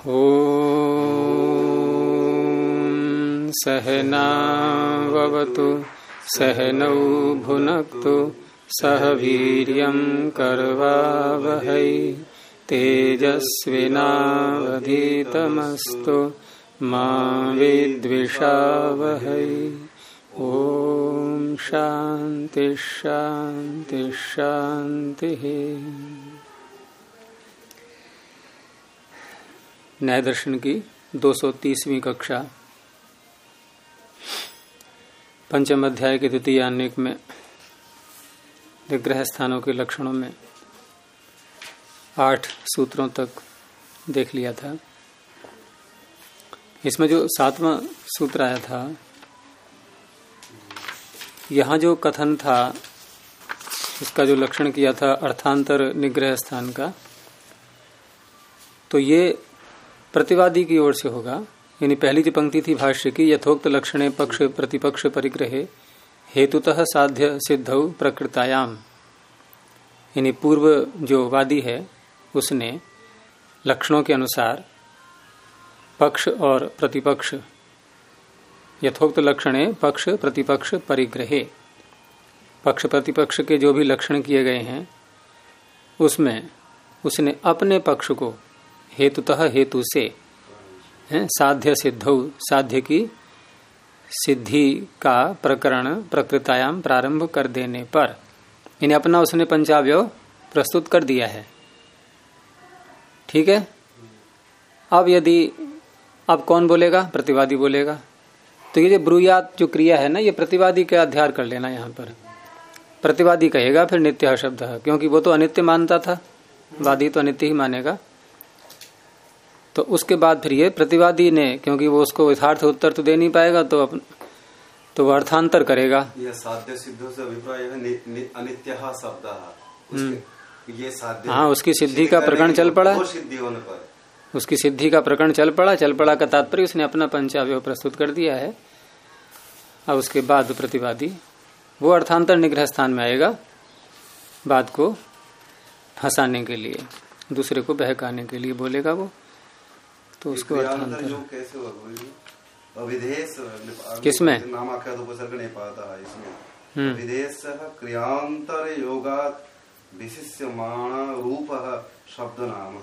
ॐ सहनाववतु सहनौ भुनक्तु सह वीर्यं करवावहै तेजस्विनावधीतमस्तु मा विद्विषावहै। ॐ शान्ति शान्ति शान्तिः। न्याय दर्शन की 230वीं कक्षा पंचम अध्याय के द्वितीय अनेक में निग्रह स्थानों के लक्षणों में 8 सूत्रों तक देख लिया था। इसमें जो 7वां सूत्र आया था, यहाँ जो कथन था इसका जो लक्षण किया था अर्थांतर निग्रह स्थान का, तो ये प्रतिवादी की ओर से होगा। यानी पहली जो पंक्ति थी भाष्य की, यथोक्त लक्षणे पक्ष प्रतिपक्ष परिग्रहे हेतुतः साध्य सिद्धौ प्रकृतायाम, यानी पूर्व जो वादी है उसने लक्षणों के अनुसार पक्ष और प्रतिपक्ष, यथोक्त लक्षणे पक्ष प्रतिपक्ष परिग्रहे, पक्ष प्रतिपक्ष के जो भी लक्षण किए गए हैं उसमें उसने अपने पक्ष को हेतुतः हेतु से साध्य सिद्धौ, साध्य की सिद्धि का प्रकरण प्रकृतायाम प्रारंभ कर देने पर इन्हें अपना उसने पंचावयव प्रस्तुत कर दिया है। ठीक है। अब कौन बोलेगा? प्रतिवादी बोलेगा। तो ये जो ब्रूयात जो क्रिया है ना, ये प्रतिवादी का अध्यार कर लेना। यहाँ पर प्रतिवादी कहेगा फिर नित्य शब्द है, क्योंकि वो तो अनित्य मानता था, वादी तो अनित्य ही मानेगा। तो उसके बाद फिर ये प्रतिवादी ने, क्योंकि वो उसको यथार्थ उत्तर तो दे नहीं पाएगा, तो वो अर्थांतर करेगा। ये साध्य सिद्धों से अभिप्राय है अनित्यः शब्दः, ये साध्य, हाँ, उसकी सिद्धि का प्रकरण चल पड़ा, सिद्धि होने पर उसकी सिद्धि का प्रकरण चल पड़ा का तात्पर्य उसने अपना पंचावयव प्रस्तुत कर दिया है। अब उसके बाद प्रतिवादी वो अर्थांतर निग्रह स्थान में आएगा, बात को फंसाने के लिए, दूसरे को बहकाने के लिए बोलेगा वो। तो उसको अर्थांतर कैसे अविधेय किसमें नामाख्यात उपसर्ग नहीं पाता है इसमें। अविधेय क्रियांतर योगात् विशिष्यमाण रूप शब्द नाम,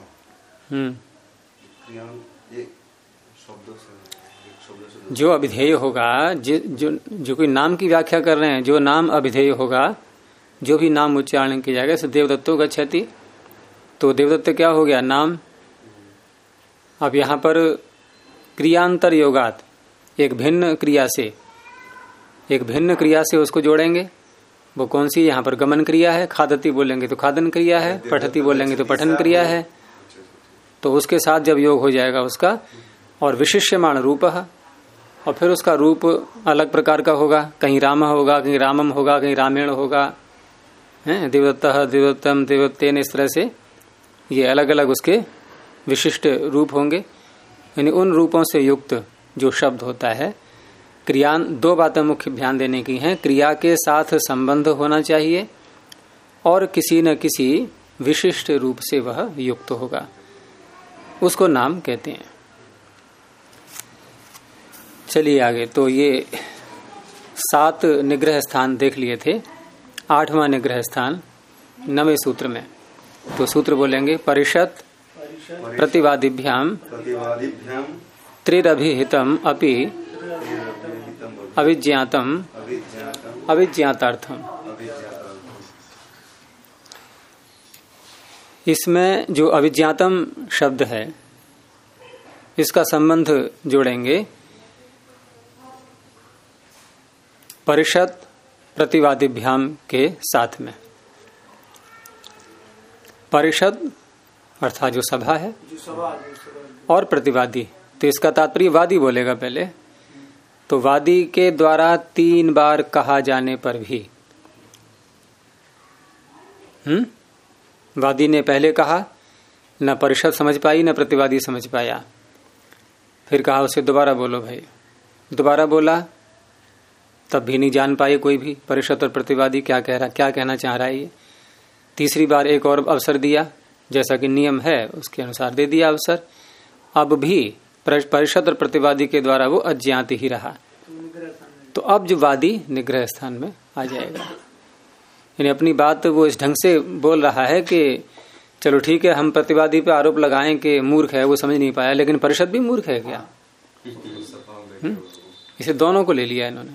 जो अभिधेय होगा, जो कोई नाम की व्याख्या कर रहे हैं, जो नाम अभिधेय होगा, जो भी नाम उच्चारण किया जाएगा, जैसे देवदत्तो गच्छति, तो देवदत्त क्या हो गया? नाम। अब यहाँ पर क्रियांतर योगात, एक भिन्न क्रिया से उसको जोड़ेंगे। वो कौन सी? यहाँ पर गमन क्रिया है। खादती बोलेंगे तो खादन क्रिया है, पठती बोलेंगे तो पठन क्रिया है। तो उसके साथ जब योग हो जाएगा उसका, और विशिष्यमाण रूप, और फिर उसका रूप अलग प्रकार का होगा, कहीं राम होगा, कहीं रामम होगा, कहीं रामेण होगा, देवदत्तः देवदत्तम देवत्तेन, इस तरह से ये अलग अलग उसके विशिष्ट रूप होंगे। यानी उन रूपों से युक्त जो शब्द होता है, क्रियान, 2 बातें मुख्य ध्यान देने की हैं। क्रिया के साथ संबंध होना चाहिए और किसी न किसी विशिष्ट रूप से वह युक्त होगा, उसको नाम कहते हैं। चलिए आगे। तो ये 7 निग्रह स्थान देख लिए थे। 8वां निग्रह स्थान 9वें सूत्र में। तो सूत्र बोलेंगे, परिषद प्रतिवादिभ्याम त्रिरभिहितम अपि अविज्ञातम अविज्ञातार्थम। इसमें जो अविज्ञातम शब्द है इसका संबंध जोड़ेंगे परिषद प्रतिवादिभ्याम के साथ में। परिषद अर्थात जो सभा है, और प्रतिवादी, तो इसका तात्पर्य वादी बोलेगा पहले। तो वादी के द्वारा 3 बार कहा जाने पर भी, वादी ने पहले कहा, न परिषद समझ पाई न प्रतिवादी समझ पाया, फिर कहा उसे दोबारा बोलो भाई, दोबारा बोला, तब भी नहीं जान पाए कोई भी परिषद और प्रतिवादी क्या कह रहा, क्या कहना चाह रहा है ये। तीसरी बार एक और अवसर दिया, जैसा कि नियम है उसके अनुसार दे दिया अवसर, अब भी परिषद और प्रतिवादी के द्वारा वो अज्ञात ही रहा। तो अब जो वादी निग्रह स्थान में आ जाएगा। यानी अपनी बात वो इस ढंग से बोल रहा है कि चलो ठीक है, हम प्रतिवादी पे आरोप लगाएं कि मूर्ख है, वो समझ नहीं पाया, लेकिन परिषद भी मूर्ख है क्या? इसे दोनों को ले लिया इन्होंने,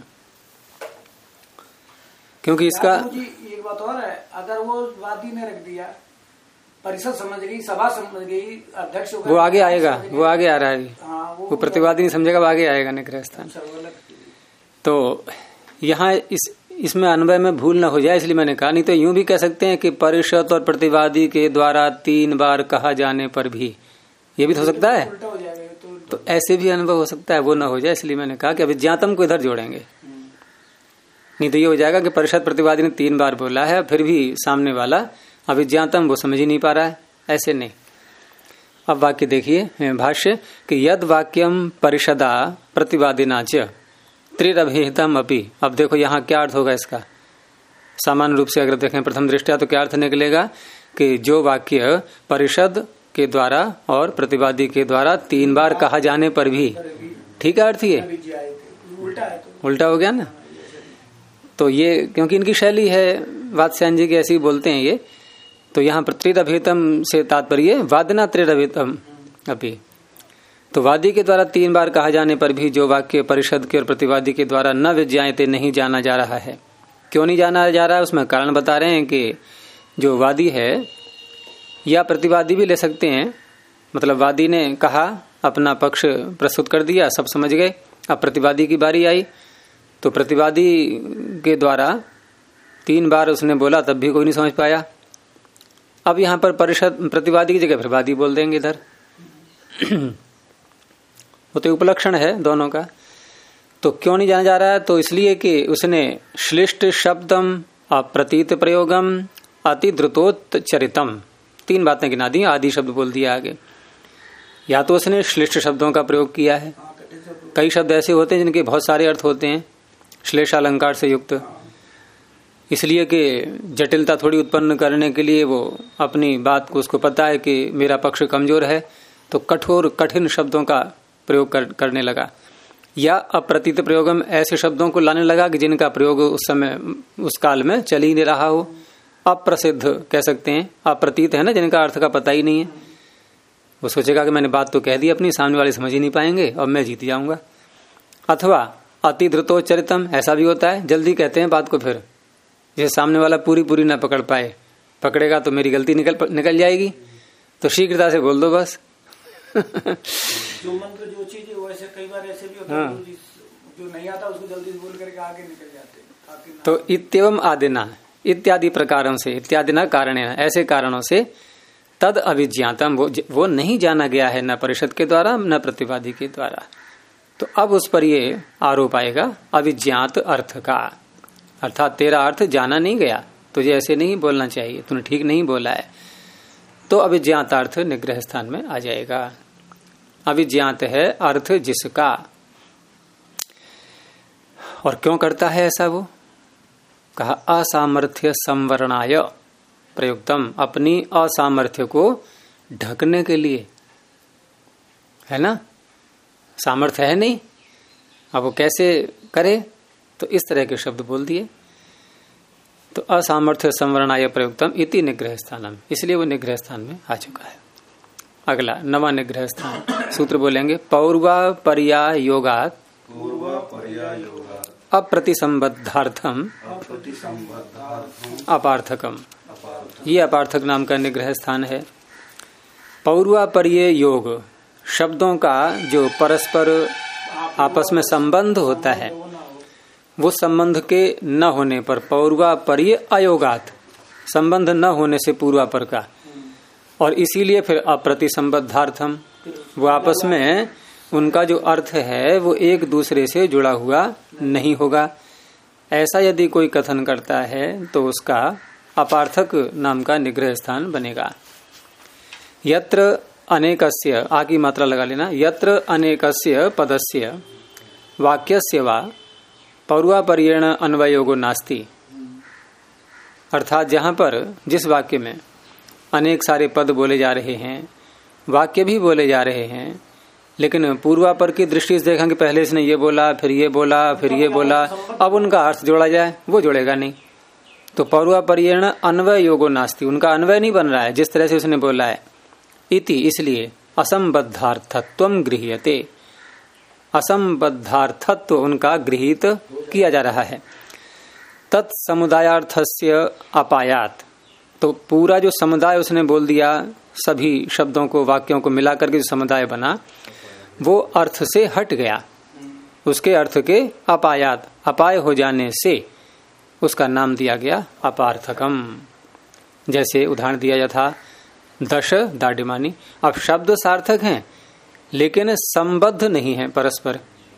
क्योंकि इसका एक बात और है, अगर वो वादी ने रख दिया, परिषद समझ गई, सभा समझ गई, अध्यक्ष वो आगे आएगा, वो आगे आ रहा है, वो प्रतिवादी नहीं समझेगा, वो आगे आएगा निग्रह स्थान। तो यहाँ इसमें अन्वय में भूल न हो जाए, इसलिए मैंने कहा। नहीं तो यूं भी कह सकते हैं कि परिषद और प्रतिवादी के द्वारा 3 बार कहा जाने पर भी, ये भी तो हो सकता है, तो ऐसे भी अनुभव हो सकता है, वो ना हो जाए, इसलिए मैंने कहा कि अभिज्ञातम को इधर जोड़ेंगे। नहीं तो ये हो जाएगा कि परिषद प्रतिवादी ने 3 बार बोला है, फिर भी सामने वाला अभिज्ञातम वो समझ ही नहीं पा रहा है, ऐसे नहीं। अब वाक्य देखिए भाष्य कि यद वाक्यम परिषदा प्रतिवादिना च त्रिरभिहितम अपि। अब देखो यहाँ क्या अर्थ होगा इसका। सामान्य रूप से अगर देखें प्रथम दृष्टया तो क्या अर्थ निकलेगा कि जो वाक्य परिषद के द्वारा और प्रतिवादी के द्वारा 3 बार कहा जाने पर भी, ठीक है अर्थ, ये उल्टा हो गया ना। तो ये क्योंकि इनकी शैली है, वात्स्यायन जी की ऐसी बोलते हैं ये, तो यहाँ पर त्रिरभिहितम से तात्पर्य वादना त्रिरभिहितम अपि। तो वादी के द्वारा 3 बार कहा जाने पर भी जो वाक्य परिषद के और प्रतिवादी के द्वारा न विज्ञायते नहीं जाना जा रहा है। क्यों नहीं जाना जा रहा है, उसमें कारण बता रहे हैं कि जो वादी है या प्रतिवादी भी ले सकते हैं, मतलब वादी ने कहा, अपना पक्ष प्रस्तुत कर दिया, सब समझ गए, अब प्रतिवादी की बारी आई, तो प्रतिवादी के द्वारा 3 बार उसने बोला तब भी कोई नहीं समझ पाया। अब यहाँ पर परिषद प्रतिवादी की जगह फिर वादी बोल देंगे इधर। वो तो उपलक्षण है दोनों का। तो क्यों नहीं जाना जा रहा है, तो इसलिए कि उसने श्लिष्ट शब्दम अप्रतीत प्रयोगम अति द्रुतोच्चरितम 3 बातें गिना दी, आदि शब्द बोल दिया आगे। या तो उसने श्लिष्ट शब्दों का प्रयोग किया है, कई शब्द ऐसे होते हैं जिनके बहुत सारे अर्थ होते हैं श्लेष अलंकार से युक्त, इसलिए कि जटिलता थोड़ी उत्पन्न करने के लिए वो अपनी बात को, उसको पता है कि मेरा पक्ष कमजोर है, तो कठोर कठिन शब्दों का प्रयोग करने लगा। या अप्रतीत प्रयोगम ऐसे शब्दों को लाने लगा कि जिनका प्रयोग उस समय उस काल में चल ही नहीं रहा हो। अप्रसिद्ध कह सकते हैं, अप्रतीत है ना, जिनका अर्थ का पता ही नहीं है। वो सोचेगा कि मैंने बात तो कह दी अपनी, सामने वाले समझ ही नहीं पाएंगे और मैं जीत जाऊंगा। अथवा अति द्रुतोच्चरितम, ऐसा भी होता है, जल्दी कहते हैं बात को, फिर जैसे सामने वाला पूरी ना पकड़ पाए, पकड़ेगा तो मेरी गलती निकल जाएगी, तो शीघ्रता से बोल दो बस। जो मंत्र जो चीज है वैसे कई बार ऐसे भी होता है, जो नहीं आता उसको जल्दी बोल करके आगे निकल जाते हैं। तो इत्यवम आदिना इत्यादि प्रकारों से, इत्यादि न कारण, ऐसे कारणों से तद अविज्ञातम, वो नहीं जाना गया है न परिषद के द्वारा न प्रतिवादी के द्वारा। तो अब उस पर ये आरोप आएगा अविज्ञात अर्थ का, अर्थात तेरा अर्थ जाना नहीं गया, तुझे ऐसे नहीं बोलना चाहिए, तूने ठीक नहीं बोला है। तो अविज्ञात अर्थ निग्रह स्थान में आ जाएगा। अविज्ञात है अर्थ जिसका, और क्यों करता है ऐसा वो, कहा असामर्थ्य संवरणाय प्रयुक्तम, अपनी असामर्थ्य को ढकने के लिए, है ना, सामर्थ्य है नहीं, अब वो कैसे करे, तो इस तरह के शब्द बोल दिए। तो असामर्थ्य संवरणाय प्रयुक्तम इति निग्रह स्थानम, इसलिए वो निग्रह स्थान में आ चुका है। अगला 9वां निग्रह स्थान सूत्र बोलेंगे, पौर्वा पर्याय योगात अप्रतिसंबद्धार्थम अपार्थकम, ये अपार्थक नाम का निग्रह स्थान है। पौर्वापर्य योग, शब्दों का जो परस्पर आपस में संबंध होता है, वो संबंध के न होने पर, पौर्वापर्य अयोगात, संबंध न होने से पूर्वापर का, और इसीलिए फिर अप्रतिसंबद्धार्थम, वो आपस में उनका जो अर्थ है वो एक दूसरे से जुड़ा हुआ नहीं होगा। ऐसा यदि कोई कथन करता है तो उसका अपार्थक नाम का निग्रह स्थान बनेगा। यत्र अनेकस्य, आ की मात्रा लगा लेना, यत्र अनेकस्य पदस्य वाक्यस्य वा पौर्वापर्येण अन्वयोगो नास्ति, अर्थात जहां पर जिस वाक्य में अनेक सारे पद बोले जा रहे हैं वाक्य भी बोले जा रहे हैं, लेकिन पूर्वापर की दृष्टि से देखेंगे पहले इसने ये बोला, फिर ये बोला, फिर ये बोला, अब उनका अर्थ जोड़ा जाए, वो जोड़ेगा नहीं। तो पूर्वापर्येण अन्वय योगो नास्ति, उनका अन्वय नहीं बन रहा है जिस तरह से उसने बोला है। इति, इसलिए असंबद्धार्थत्वम गृह्यते, असंबद्धार्थत्व उनका गृहीत किया जा रहा है। तत्समुदायार्थस्य अपायात, तो पूरा जो समुदाय उसने बोल दिया, सभी शब्दों को वाक्यों को मिलाकर के जो समुदाय बना वो अर्थ से हट गया, उसके अर्थ के अपायात, अपाय हो जाने से उसका नाम दिया गया अपार्थकम। जैसे उदाहरण दिया जाता दश दाढ़िमानी, अब शब्द सार्थक हैं लेकिन संबद्ध नहीं है परस्पर।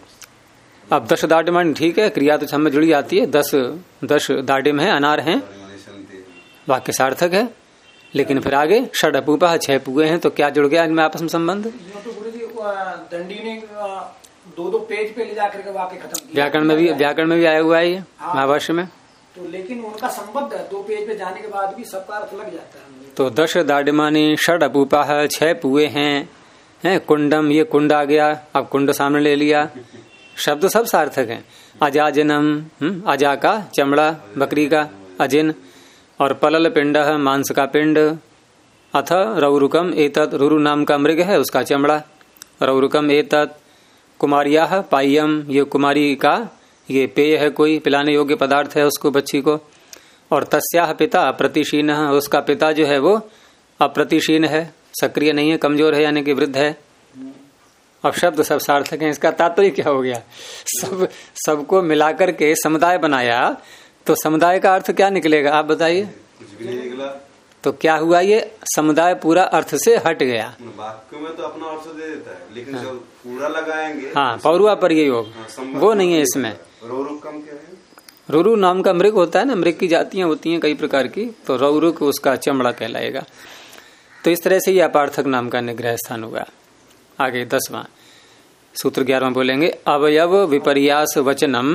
अब दश दाढ़िमानी ठीक है, क्रिया तो में जुड़ी आती है, दश दाढ़िम है, अनार हैं, वाक्य सार्थक है, लेकिन फिर आगे षड अपूपा, 6 पुए हैं, तो क्या जुड़ गया इनमें आपस में संबंध? दंडी ने 2-2 पेज पे ले जाकर के वाक्य खत्म किया। व्याकरण में भी आया हुआ है ये महाभाष्य में। तो लेकिन उनका संबंध है, 2 पेज पे जाने के बाद भी सबका अर्थ लग जाता है। तो दश दाढ़िमानी, षड अपूपा, 6 पुए हैं, कुंडम, ये कुंड आ गया, अब कुंड सामने ले लिया, शब्द सब सार्थक हैं। अजाजिनम, अजा का चमड़ा बकरी का, अजिन, और पलल पिंड, मांस का पिंड, अथ रौरुकम एतत्, रुरु नाम का मृग है उसका चमड़ा, रौरुकम एतत्, कुमारियाः पाय्यम, ये कुमारी का ये पेय है, कोई पिलाने योग्य पदार्थ है उसको, बच्ची को, और तस्याह पिता अप्रतिशीन, उसका पिता जो है वो अप्रतिशीन है, सक्रिय नहीं है, कमजोर है, यानी कि वृद्ध है। अब शब्द सब सार्थक हैं, इसका तात्पर्य क्या हो गया? सबको मिलाकर के समुदाय बनाया, तो समुदाय का अर्थ क्या निकलेगा आप बताइए? कुछ भी नहीं निकला। तो क्या हुआ? ये समुदाय पूरा अर्थ से हट गया। वाक्य में तो अपना अर्थ दे देता है, लेकिन हाँ। जब पूरा लगाएंगे, हाँ, पौरुवापर्य योग, वो नहीं है इसमें। रौरुकम क्या है? रुरु नाम का मृग होता है ना, मृग की जातियां होती हैं कई प्रकार की, तो रौरुक उसका चमड़ा कहलाएगा। तो इस तरह से ये अपार्थक नाम का निग्रह स्थान हुआ। आगे 10वां सूत्र 11वां बोलेंगे, अवयव विपर्यास वचनम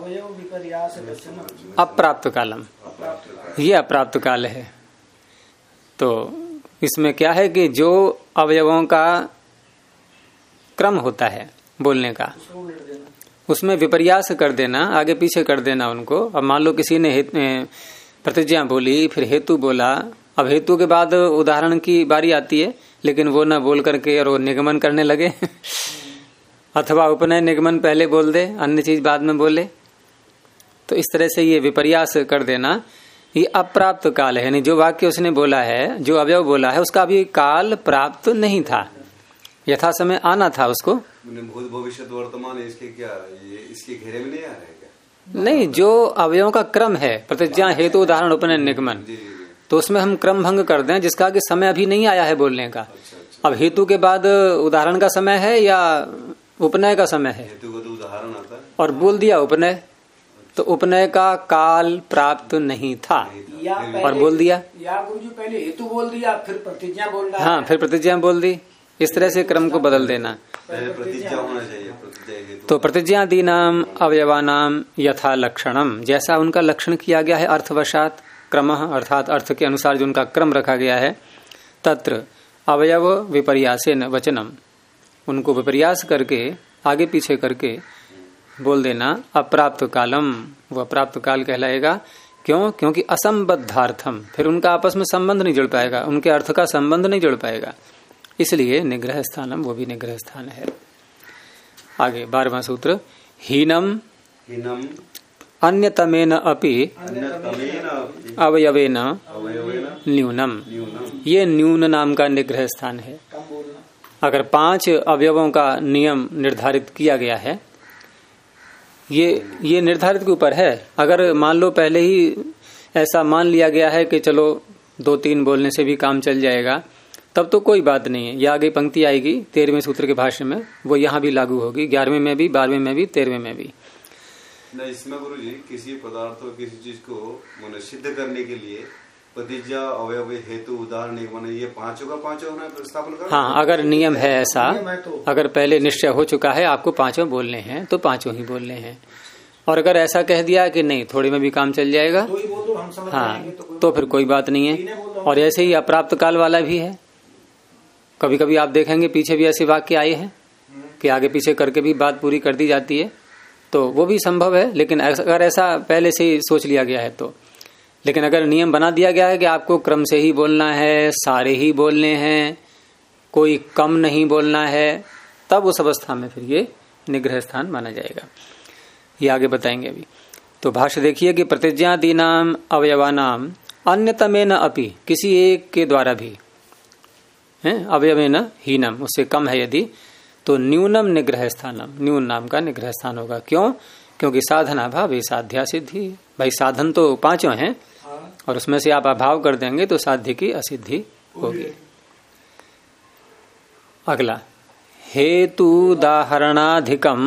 अप्राप्त कालम, ये अप्राप्त काल है। तो इसमें क्या है कि जो अवयवों का क्रम होता है बोलने का, उसमें विपर्यास कर देना, आगे पीछे कर देना उनको। अब मान लो किसी ने प्रतिज्ञा बोली, फिर हेतु बोला, अब हेतु के बाद उदाहरण की बारी आती है, लेकिन वो ना बोल करके और वो निगमन करने लगे अथवा उपनय निगमन पहले बोल दे, अन्य चीज बाद में बोले। तो इस तरह से ये विपर्यास कर देना, ये अप्राप्त काल है, यानी जो वाक्य उसने बोला है, जो अवयव बोला है, उसका अभी काल प्राप्त नहीं था, यथा समय आना था उसको। भूत भविष्य वर्तमान इसके क्या ये इसके घेरे में नहीं आ रहे क्या? नहीं, जो अवयवों का क्रम है, प्रतिज्ञा हेतु उदाहरण उपनय निगमन, तो उसमें हम क्रम भंग कर दें जिसका कि समय अभी नहीं आया है बोलने का। अब हेतु के बाद उदाहरण का समय है या उपनय का समय है? हेतु को तो उदाहरण आता है और बोल दिया उपनय, तो उपनय का काल प्राप्त नहीं था और बोल दिया, या गुरुजी पहले हेतु बोल दिया फिर प्रतिज्ञा बोल रहा है। हाँ, फिर प्रतिज्ञा बोल दी। इस तरह से क्रम को बदल देना। प्रतिज्ञा होना चाहिए, तो प्रतिज्ञादीनाम अवयवानाम यथा लक्षणम, जैसा उनका लक्षण किया गया है अर्थवशात, क्रमः अर्थात अर्थ के अनुसार जो उनका क्रम रखा गया है, तत्र अवयव विपर्यासेन वचनम, उनको विपर्यास करके आगे पीछे करके बोल देना अप्राप्त कालम, वो अप्राप्त काल कहलाएगा। क्यों? क्योंकि असंबद्धार्थम, फिर उनका आपस में संबंध नहीं जुड़ पाएगा, उनके अर्थ का संबंध नहीं जुड़ पाएगा, इसलिए निग्रह स्थानम वो भी निग्रह स्थान है। आगे 12वां सूत्र, हीनम अन्यतमेन अपि अवयवेन न्यूनम, ये न्यून नाम का निग्रह स्थान है। अगर 5 अवयवों का नियम निर्धारित किया गया है, ये निर्धारित के ऊपर है। अगर मान लो पहले ही ऐसा मान लिया गया है कि चलो 2-3 बोलने से भी काम चल जाएगा, तब तो कोई बात नहीं है। ये आगे पंक्ति आएगी 13वें सूत्र के भाष्य में, वो यहाँ भी लागू होगी, 11वें में भी, 12वें में भी, 13वें में भी। नहीं, इसमें गुरु जी किसी पदार्थ और किसी चीज को सिद्ध करने के लिए प्रतिज्ञा, अवयव, हेतु, उदाहरण, ये 5 का 5 होना स्थापन कर। हाँ, अगर नियम है ऐसा, अगर पहले निश्चय हो चुका है आपको 5 बोलने हैं, तो 5 ही बोलने हैं। और अगर ऐसा कह दिया कि नहीं थोड़ी में भी काम चल जाएगा, हाँ, तो फिर कोई बात नहीं है। और ऐसे ही अप्राप्त काल वाला भी है, कभी कभी आप देखेंगे पीछे भी ऐसे वाक्य आए हैं कि आगे पीछे करके भी बात पूरी कर दी जाती है, तो वो भी संभव है। लेकिन अगर ऐसा पहले से ही सोच लिया गया है तो, लेकिन अगर नियम बना दिया गया है कि आपको क्रम से ही बोलना है, सारे ही बोलने हैं, कोई कम नहीं बोलना है, तब उस अवस्था में फिर ये निग्रह स्थान माना जाएगा। ये आगे बताएंगे अभी। तो भाष्य देखिए कि प्रतिज्ञादीनाम अवयवानाम अन्यतमेन अपि, किसी एक के द्वारा भी है, अवयवेन हीनम, उससे कम है यदि, तो न्यूनम निग्रह स्थानम, न्यून नाम का निग्रह स्थान होगा। क्यों? क्योंकि साधना भाव साध्या सिद्धि। भाई साधन तो पांचों हैं और उसमें से आप अभाव कर देंगे तो साध्य की असिद्धि होगी। अगला हेतुदाहरणाधिकम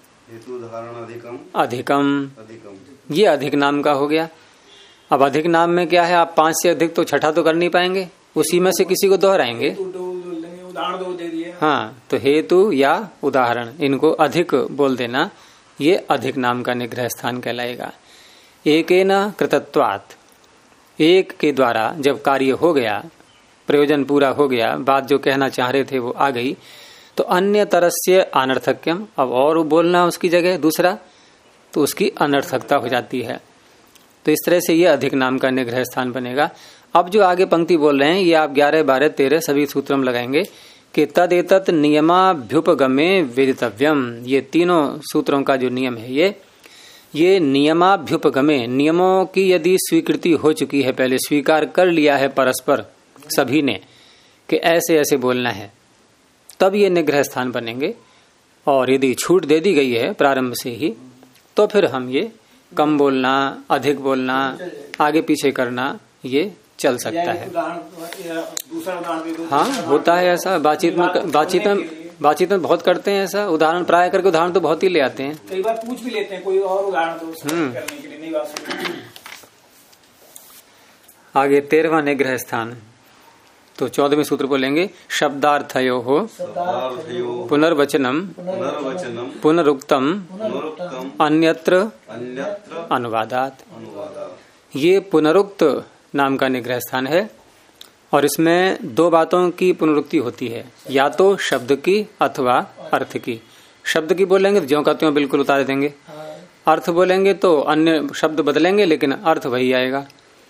अधिकम, ये अधिक नाम का हो गया। अब अधिक नाम में क्या है, आप 5 से अधिक तो छठा तो कर नहीं पाएंगे, उसी में से किसी को दोहराएंगे। उदाहरण दे दिए। हाँ, तो हेतु या उदाहरण इनको अधिक बोल देना, ये अधिक नाम का निग्रह स्थान कहलाएगा। एकेन कृतत्वात्, एक के द्वारा जब कार्य हो गया, प्रयोजन पूरा हो गया, बात जो कहना चाह रहे थे वो आ गई, तो अन्य तरस्य अनर्थक्यम, अब और बोलना उसकी जगह दूसरा, तो उसकी अनर्थकता हो जाती है। तो इस तरह से ये अधिक नाम का निग्रह स्थान बनेगा। अब जो आगे पंक्ति बोल रहे हैं ये आप 11, 12, 13 सभी सूत्र में लगाएंगे कि तद एतत् नियमाभ्युपगमे वेदितव्यम। ये तीनों सूत्रों का जो नियम है ये नियमाभ्युपगमे, नियमों की यदि स्वीकृति हो चुकी है, पहले स्वीकार कर लिया है परस्पर सभी ने कि ऐसे ऐसे बोलना है, तब ये निग्रह स्थान बनेंगे। और यदि छूट दे दी गई है प्रारंभ से ही, तो फिर हम ये कम बोलना, अधिक बोलना, आगे पीछे करना, ये चल सकता है। हाँ, होता है ऐसा बातचीत में बहुत करते हैं ऐसा। उदाहरण प्राय करके उदाहरण तो बहुत ही ले आते हैं, कई बार पूछ भी लेते हैं कोई और उदाहरण तो करने के लिए नहीं बात। आगे 13वां निग्रह स्थान, तो 14वें सूत्र को लेंगे। शब्दार्थयो हो पुनर्वचनम पुनरुक्तम अन्यत्र अनुवादात। ये पुनरुक्त नाम का निग्रह स्थान है और इसमें 2 बातों की पुनरुक्ति होती है, या तो शब्द की अथवा अर्थ की। शब्द की बोलेंगे तो ज्यों का त्यों बिल्कुल उतार देंगे, अर्थ बोलेंगे तो अन्य शब्द बदलेंगे लेकिन अर्थ वही आएगा।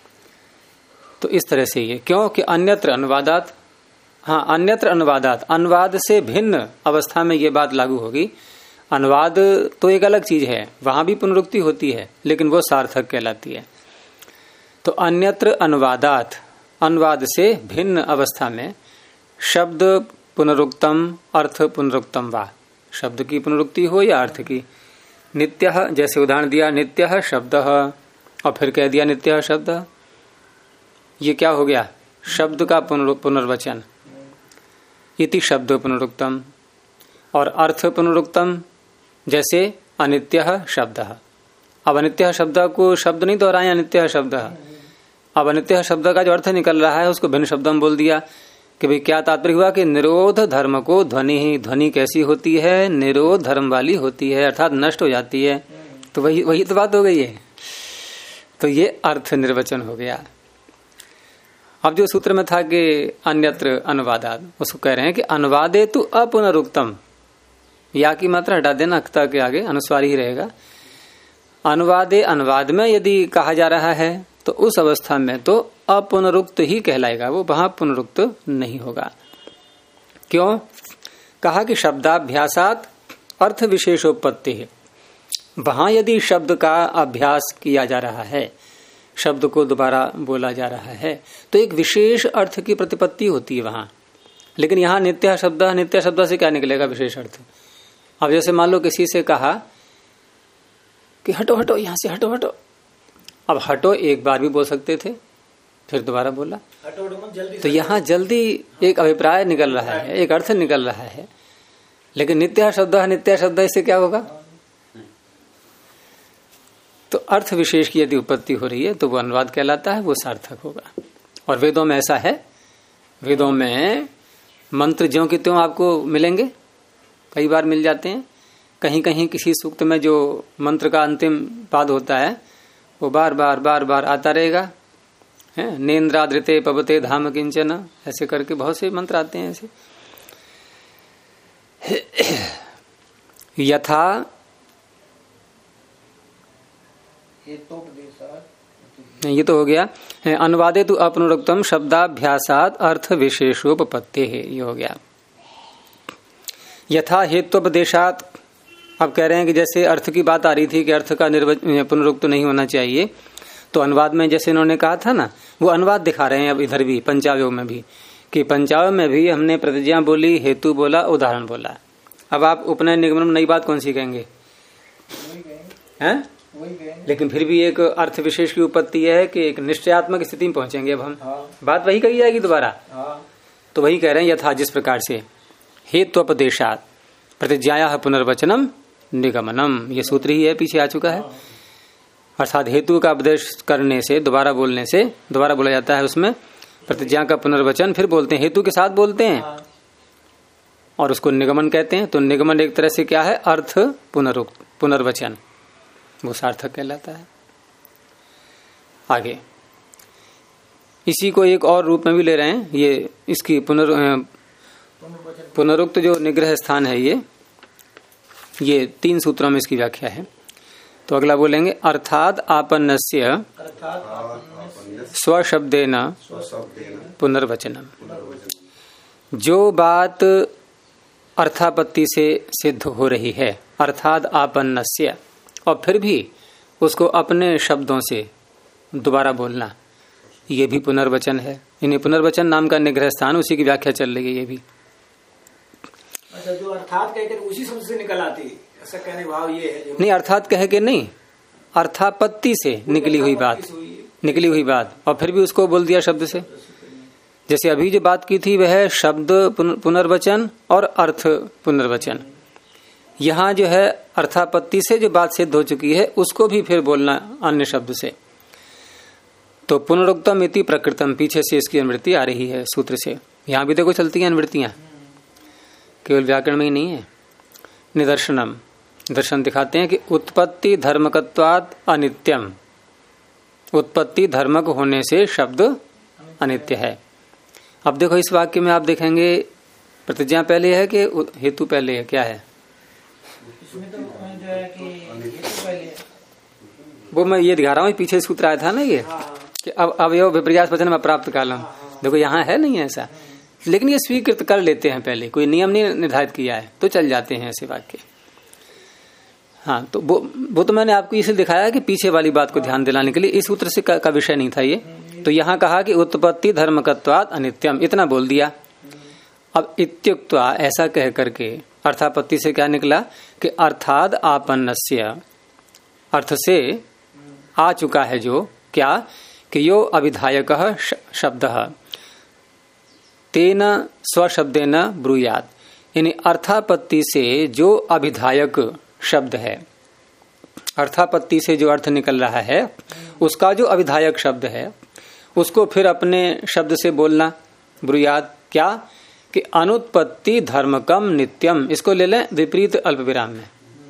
तो इस तरह से ये, क्योंकि अन्यत्र अनुवादात, हाँ अन्यत्र अनुवादात, अनुवाद से भिन्न अवस्था में ये बात लागू होगी। अनुवाद तो एक अलग चीज है, वहां भी पुनरुक्ति होती है लेकिन वो सार्थक कहलाती है। तो अन्यत्र अनुवादात, अनुवाद से भिन्न अवस्था में शब्द पुनरुक्तम अर्थ पुनरुक्तम वा, शब्द की पुनरुक्ति हो या अर्थ की। नित्यः, जैसे उदाहरण दिया नित्यः शब्दः और फिर कह दिया नित्यः शब्द, ये क्या हो गया, शब्द का पुनर्वचन। इति शब्द पुनरुक्तम। और अर्थ पुनरुक्तम, जैसे अनित्यः शब्दः। अब अनित्यः शब्द को शब्द नहीं दोहराया, अनित्यः शब्द। अब अनित्यः शब्द का जो अर्थ निकल रहा है उसको भिन्न शब्द में बोल दिया कि भाई क्या तात्पर्य हुआ कि निरोध धर्म को ध्वनि ही, ध्वनि कैसी होती है, निरोध धर्म वाली होती है, अर्थात नष्ट हो जाती है। तो वही तो बात हो गई है। तो ये अर्थ निर्वचन हो गया। अब जो सूत्र में था कि अन्यत्र अनुवादात, उसको कह रहे हैं कि अनुवादे तु अपुनरुक्तम, या की मात्रा हटा देना, अक्ता के आगे अनुस्वार ही रहेगा। अनुवादे, अनुवाद में यदि कहा जा रहा है तो उस अवस्था में तो अपुनरुक्त ही कहलाएगा, वो वहां पुनरुक्त नहीं होगा। क्यों? कहा कि शब्दाभ्यासात अर्थ विशेषोत्पत्ति है। वहां यदि शब्द का अभ्यास किया जा रहा है, शब्द को दोबारा बोला जा रहा है, तो एक विशेष अर्थ की प्रतिपत्ति होती है वहां। लेकिन यहाँ नित्य शब्द, नित्य शब्द से क्या निकलेगा विशेष अर्थ? अब जैसे मान लो किसी से कहा कि हटो हटो, यहां से हटो हटो। अब हटो एक बार भी बोल सकते थे, फिर दोबारा बोला, तो यहाँ जल्दी एक अभिप्राय निकल रहा है, एक अर्थ निकल रहा है। लेकिन नित्य शब्द इससे क्या होगा? तो अर्थ विशेष की यदि उत्पत्ति हो रही है तो वो अनुवाद कहलाता है, वो सार्थक होगा। और वेदों में ऐसा है, वेदों में मंत्र ज्यों की त्यों आपको मिलेंगे, कई बार मिल जाते हैं। कहीं कहीं किसी सूक्त में जो मंत्र का अंतिम पाद होता है वो बार बार आता रहेगा, है नेन्द्राद्रिते पवते धाम किंचन, ऐसे करके बहुत से मंत्र आते हैं ऐसे। यथा ये तो हो गया। अनुवादे तो अपनुक्तम शब्दाभ्यासात अर्थ विशेषोपपत्ति है, ये हो गया। यथा हेत्वोपदेशात, अब कह रहे हैं कि जैसे अर्थ की बात आ रही थी कि अर्थ का पुनरुक्त नहीं होना चाहिए, तो अनुवाद में जैसे इन्होंने कहा था ना, वो अनुवाद दिखा रहे हैं अब इधर भी पंचावय में भी, कि पंचावय में भी हमने प्रतिज्ञा बोली, हेतु बोला, उदाहरण बोला। अब आप उपनयन निगमन में नई बात कौन सी कहेंगे? हैं? लेकिन फिर भी एक अर्थ विशेष की उत्पत्ति है कि एक निश्चयात्मक स्थिति में पहुंचेंगे अब हम। बात वही कही जाएगी दोबारा। तो वही कह रहे हैं, यथा जिस प्रकार से हेत्वोपदेशात प्रतिज्ञाया पुनर्वचनम निगमनम, ये सूत्र ही है, पीछे आ चुका है। अर्थात हेतु का उपदेश करने से, दोबारा बोलने से, दोबारा बोला जाता है उसमें प्रतिज्ञा का पुनर्वचन, फिर बोलते हैं, हेतु के साथ बोलते हैं और उसको निगमन कहते हैं। तो निगमन एक तरह से क्या है? अर्थ पुनर्वचन, वो सार्थक कहलाता है। आगे इसी को एक और रूप में भी ले रहे हैं, ये इसकी पुनरुक्त जो निग्रह स्थान है, ये 3 सूत्रों में इसकी व्याख्या है। तो अगला बोलेंगे, अर्थात आपन्नस्य स्वशब्देन पुनर्वचनम। जो बात अर्थापत्ति से सिद्ध हो रही है, अर्थात आपन्नस्य, और फिर भी उसको अपने शब्दों से दोबारा बोलना, ये भी पुनर्वचन है। इन्हें पुनर्वचन नाम का निग्रह स्थान, उसी की व्याख्या चल रही है ये भी। अच्छा, जो अर्थात कहकर उसी शब्द से निकल आती, ऐसा कहने भाव ये है? नहीं, अर्थात कह के नहीं, अर्थापत्ति से निकली हुई बात, और फिर भी उसको बोल दिया शब्द से। जैसे अभी जो बात की थी वह शब्द पुनर्वचन और अर्थ पुनर्वचन। यहाँ जो है अर्थापत्ति से जो बात सिद्ध हो चुकी है उसको भी फिर बोलना अन्य शब्द से। तो पुनरुक्तम इति प्रकृतम, पीछे से इसकी अनुवृत्ति आ रही है सूत्र से। यहाँ भी देखो चलती है अनुवृत्तियां, केवल व्याकरण में ही नहीं है। निदर्शनम, दर्शन दिखाते हैं कि उत्पत्ति धर्मकत्वात् अनित्यम, उत्पत्ति धर्मक होने से शब्द अनित्य है। अब देखो इस वाक्य में आप देखेंगे प्रतिज्ञा पहले है कि हेतु पहले है, क्या है? इसमें तो जो है कि हेतु पहले है। वो मैं ये दिखा रहा हूँ, पीछे सूत्र आया था ना ये, कि अब अवयव विपर्यास वचन में प्राप्त कालम। देखो यहाँ है नहीं ऐसा, लेकिन ये स्वीकृत कर लेते हैं, पहले कोई नियम नहीं निर्धारित किया है तो चल जाते हैं ऐसे वाक्य। हाँ, तो वो तो मैंने आपको इसे दिखाया कि पीछे वाली बात को ध्यान दिलाने के लिए, इस सूत्र से का विषय नहीं था ये। तो यहाँ कहा कि उत्पत्ति धर्मकत्वात् अनित्यम, इतना बोल दिया। अब इत्युक्त्वा, ऐसा कह करके अर्थापत्ति से क्या निकला कि अर्थाद आपन्नस्य, अर्थ से आ चुका है जो, क्या कि यो अभिधायकः शब्दः तेन स्वशब्देन ब्रूयात्, यानी अर्थापत्ति से जो अभिधायक शब्द है, अर्थापत्ति से जो अर्थ निकल रहा है उसका जो अभिधायक शब्द है उसको फिर अपने शब्द से बोलना। ब्रूयात् क्या कि अनुत्पत्ति धर्मकम नित्यम, इसको ले लें विपरीत अल्प विराम में।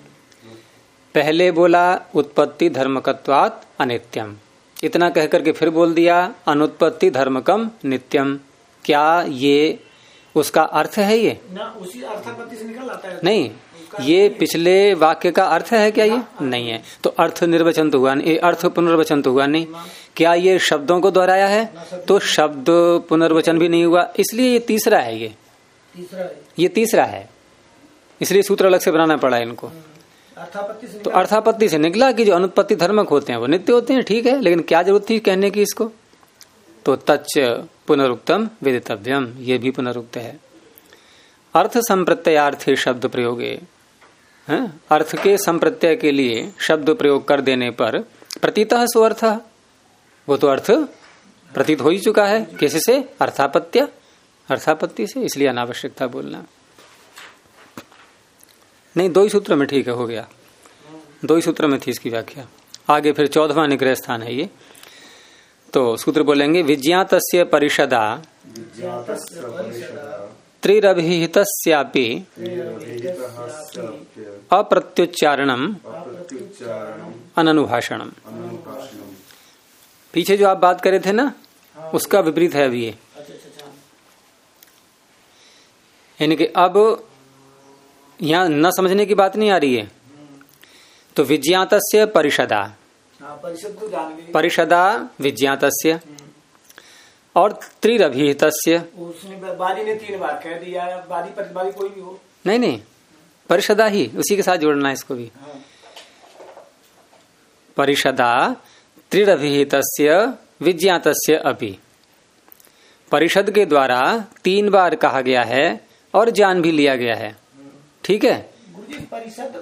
पहले बोला उत्पत्ति धर्मकत्वात् अनित्यम, इतना कह करके फिर बोल दिया अनुत्पत्ति धर्मकम नित्यम। क्या ये उसका अर्थ है? ये ना उसी अर्थापत्ति से निकल आता है? नहीं, ये पिछले वाक्य का अर्थ है क्या? ये नहीं है। तो अर्थ निर्वचन तो हुआ नहीं, अर्थ पुनर्वचन तो हुआ नहीं। क्या ये शब्दों को दोहराया है? तो शब्द पुनर्वचन भी नहीं हुआ, इसलिए ये तीसरा है। ये तीसरा है, इसलिए सूत्र अलग से बनाना पड़ा इनको। तो अर्थापत्ति से निकला कि जो अनुत्पत्ति धर्मक होते हैं वो नित्य होते हैं, ठीक है, लेकिन क्या जरूरत थी कहने की इसको? तो तच्च पुनरुक्तम विदितव्यम, ये भी पुनरुक्त है। अर्थ संप्रत्ययार्थे शब्द प्रयोगे, अर्थ के संप्रत्यय के लिए शब्द प्रयोग कर देने पर प्रतीतः सो अर्थ, वो तो अर्थ प्रतीत हो ही चुका है। कैसे से? अर्थापत्ति से, इसलिए अनावश्यकता बोलना नहीं। 2 ही सूत्र में ठीक है, हो गया। 2 ही सूत्र में थी इसकी व्याख्या। आगे फिर 14वां निग्रह स्थान है ये। तो सूत्र बोलेंगे विज्ञातस्य परिषदा त्रिरभिहितस्यापि अप्रत्युच्चारणम अननुभाषणम। पीछे जो आप बात करे थे ना उसका विपरीत है अभी ये। यानी कि अब यहाँ न समझने की बात नहीं आ रही है। तो विज्ञातस्य परिषदा, परिषद को जान गए, परिषदा विज्ञातस्य और त्रिरभिहितस्य। उसने वादी ने 3 बार कह दिया, वादी प्रतिवादी कोई भी हो, नहीं, परिषदा ही, उसी के साथ जोड़ना है इसको भी। परिषदा त्रिरभिहितस्य विज्ञातस्य अपि। परिषद के द्वारा 3 बार कहा गया है और जान भी लिया गया है। ठीक है। गुरुजी परिषद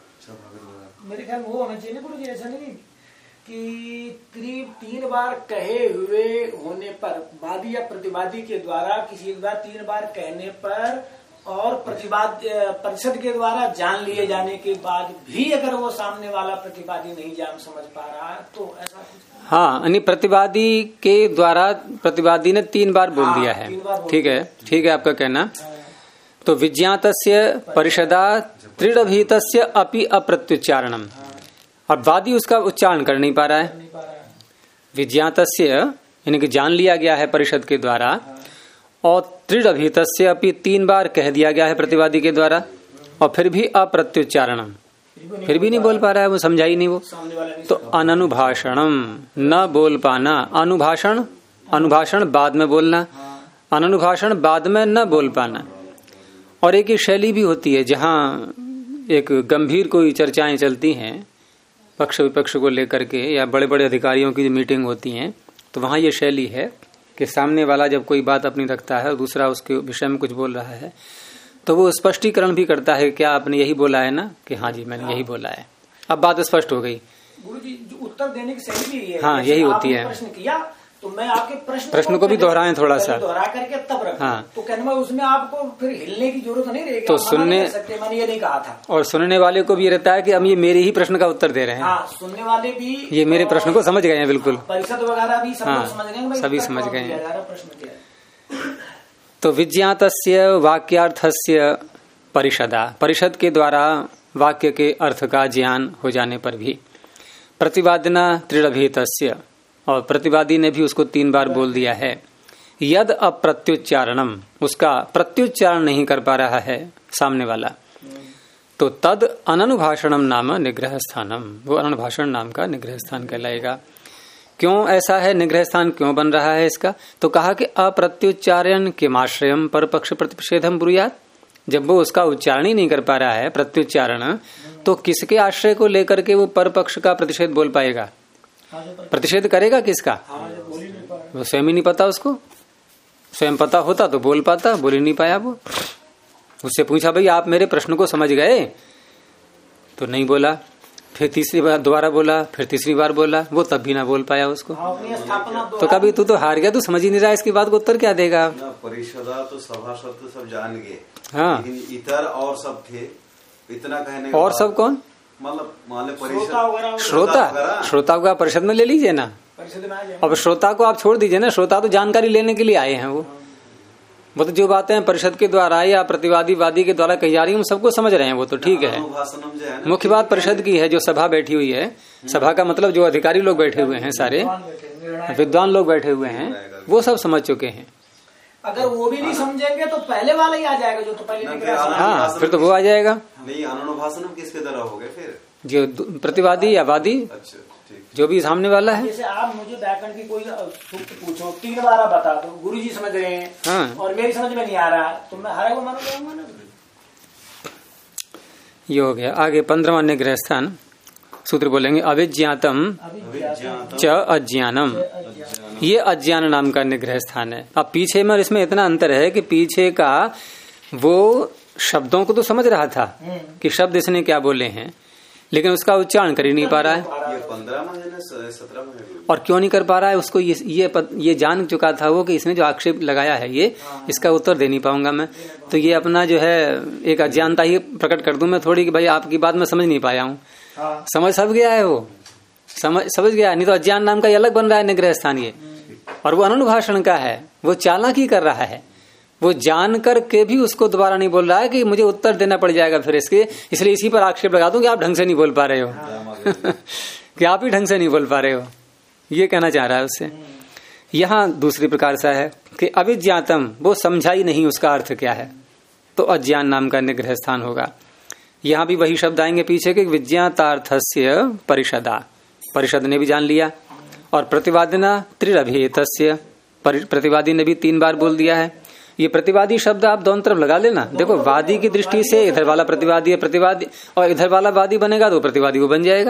मेरे ख्याल में वो होना चाहिए गुरुजी, ऐसा नहीं कि 3 बार कहे हुए होने पर वादी या प्रतिवादी के द्वारा किसी एक बार 3 बार कहने पर और परिषद के द्वारा जान लिए जाने के बाद भी अगर वो सामने वाला प्रतिवादी नहीं जान समझ पा रहा है तो ऐसा कुछ। हाँ, यानी प्रतिवादी के द्वारा प्रतिवादी ने 3 बार बोल दिया है। ठीक है आपका कहना। तो विज्ञातस्य परिषदा त्रिरभिहितस्य अपि अप्रत्युच्चारणम, और वादी उसका उच्चारण कर नहीं पा रहा है। विज्ञातस्य यानी कि जान लिया गया है परिषद के द्वारा, और त्रिरभिहितस्य अपि 3 बार कह दिया गया है प्रतिवादी के द्वारा, और फिर भी अप्रत्युच्चारणम, फिर भी नहीं बोल पा रहा है, वो समझा ही नहीं वो। तो अननुभाषणम, न बोल पाना। अनुभाषण बाद में बोलना, अननुभाषण बाद में न बोल पाना। और एक ही शैली भी होती है जहाँ एक गंभीर कोई चर्चाएं चलती हैं पक्ष विपक्ष को लेकर के, या बड़े बड़े अधिकारियों की मीटिंग होती हैं, तो वहाँ ये शैली है कि सामने वाला जब कोई बात अपनी रखता है और दूसरा उसके विषय में कुछ बोल रहा है तो वो स्पष्टीकरण भी करता है, क्या आपने यही बोला है ना, कि हाँ जी मैंने यही बोला है। अब बात स्पष्ट हो गई। गुरुजी जो उत्तर देने की शैली भी है, हाँ यही होती है। प्रश्न किया तो मैं आपके प्रश्न को भी दोहराएं थोड़ा सा, दोहरा करके तब रखा। हाँ। तो कहने में उसमें आपको फिर हिलने की जरूरत नहीं रहेगी, तो सुनने मैंने ये नहीं कहा था। और सुनने वाले को भी ये रहता है कि हम ये मेरे ही प्रश्न का उत्तर दे रहे हैं। हाँ, सुनने वाले भी ये मेरे प्रश्न को समझ गए हैं बिल्कुल। परिषद वगैरह भी सब समझ गए, सभी समझ गए हैं। प्रश्न तो विज्ञातस्य वाक्यार्थस्य परिषदा, परिषद के द्वारा वाक्य के अर्थ का ज्ञान हो जाने पर भी प्रतिवादिना त्रिरभिहितस्य, और प्रतिवादी ने भी उसको 3 बार बोल दिया है। यद अप्रत्युच्चारणम, उसका प्रत्युच्चारण नहीं कर पा रहा है सामने वाला, तो तद अननुभाषणम नाम निग्रह स्थानम, वो अननुभाषण नाम का निग्रह स्थान कहलाएगा। क्यों ऐसा है, निग्रह स्थान क्यों बन रहा है इसका? तो कहा कि अप्रत्युच्चारण किमाश्रयम परपक्ष प्रतिषेधम ब्रूयात्, जब वो उसका उच्चारण ही नहीं कर पा रहा है प्रत्युच्चारण, तो किसके आश्रय को लेकर के वो परपक्ष का प्रतिषेध बोल पाएगा? प्रतिषेध करेगा किसका? वो स्वयं ही नहीं पता उसको। स्वयं पता होता तो बोल पाता, बोल ही नहीं पाया वो। उससे पूछा भाई आप मेरे प्रश्न को समझ गए? तो नहीं बोला। फिर तीसरी बार दोबारा बोला, फिर तीसरी बार बोला, वो तब भी ना बोल पाया उसको। तो कभी तू तो हार गया, तू समझ ही नहीं रहा, इसकी बात को उत्तर क्या देगा? परिषदा तो सभासद तो सब जान गए, हाँ, लेकिन इतर और सब थे, इतना कहने और सब कौन? मतलब श्रोता का परिषद में ले लीजिए ना। अब श्रोता को आप छोड़ दीजिए ना, श्रोता तो जानकारी लेने के लिए आए हैं। वो तो जो बातें परिषद के द्वारा या प्रतिवादी वादी के द्वारा कही जा रही है, हम सबको समझ रहे हैं, वो तो ठीक है। मुख्य बात परिषद की है, जो सभा बैठी हुई है। सभा का मतलब जो अधिकारी लोग बैठे हुए हैं, सारे विद्वान लोग बैठे हुए हैं, वो सब समझ चुके हैं। अगर वो भी नहीं समझेंगे तो पहले वाला ही आ जाएगा, जो तो पहले हाँ, फिर तो वो आ जाएगा। नहीं, अनुभाषण किसके द्वारा हो गए फिर? जो प्रतिवादी या वादी, अच्छा, जो भी सामने वाला है। जैसे आप मुझे व्याकरण की कोई सूक्त पूछो, 3 बार आप बता दो, गुरुजी समझ रहे हैं, हाँ, और मेरी समझ में नहीं आ रहा, तो मैं हरे को मानूंगा ना। ये हो गया। आगे 15वां निग्रह स्थान सूत्र बोलेंगे, अविज्ञातम च अज्ञानम। ये अज्ञान नाम का निग्रह स्थान है। अब पीछे में इसमें इतना अंतर है कि पीछे का वो शब्दों को तो समझ रहा था कि शब्द इसने क्या बोले हैं, लेकिन उसका उच्चारण कर ही नहीं पा रहा है। ये 15 में है ना 17 में है। और क्यों नहीं कर पा रहा है उसको? ये जान चुका था वो कि इसने जो आक्षेप लगाया है, ये इसका उत्तर दे नहीं पाऊंगा मैं, तो ये अपना जो है एक अज्ञानता ही प्रकट कर दूं मैं थोड़ी, कि भाई आपकी बात मैं समझ नहीं पाया हूँ। समझ सब गया है वो, समझ गया, नहीं तो अज्ञान नाम का ये अलग बन रहा है निग्रह स्थान ये, और वो अनुभाषण का है, वो चालाकी कर रहा है। वो जान करके भी उसको दोबारा नहीं बोल रहा है कि मुझे उत्तर देना पड़ जाएगा फिर इसके, इसलिए इसी पर आक्षेप लगा दूं कि आप ढंग से नहीं बोल पा रहे हो कि आप ही ढंग से नहीं बोल पा रहे हो, ये कहना चाह रहा है उससे। यहाँ दूसरी प्रकार सा है कि अविज्ञातम, वो समझा ही नहीं उसका अर्थ क्या है, तो अज्ञान नाम का निग्रह स्थान होगा। यहां भी वही शब्द आएंगे पीछे के विज्ञातार्थस्य परिषदा, परिषद ने भी जान लिया, और प्रतिवादिना त्रिरभिहितस्य, प्रतिवादी ने भी 3 बार बोल दिया है। ये प्रतिवादी शब्द आप दोनों तरफ लगा लेना। देखो वादी की दृष्टि से इधर वाला प्रतिवादी है, प्रतिवादी, और इधर वाला वादी बनेगा तो प्रतिवादी वो बन जाएगा।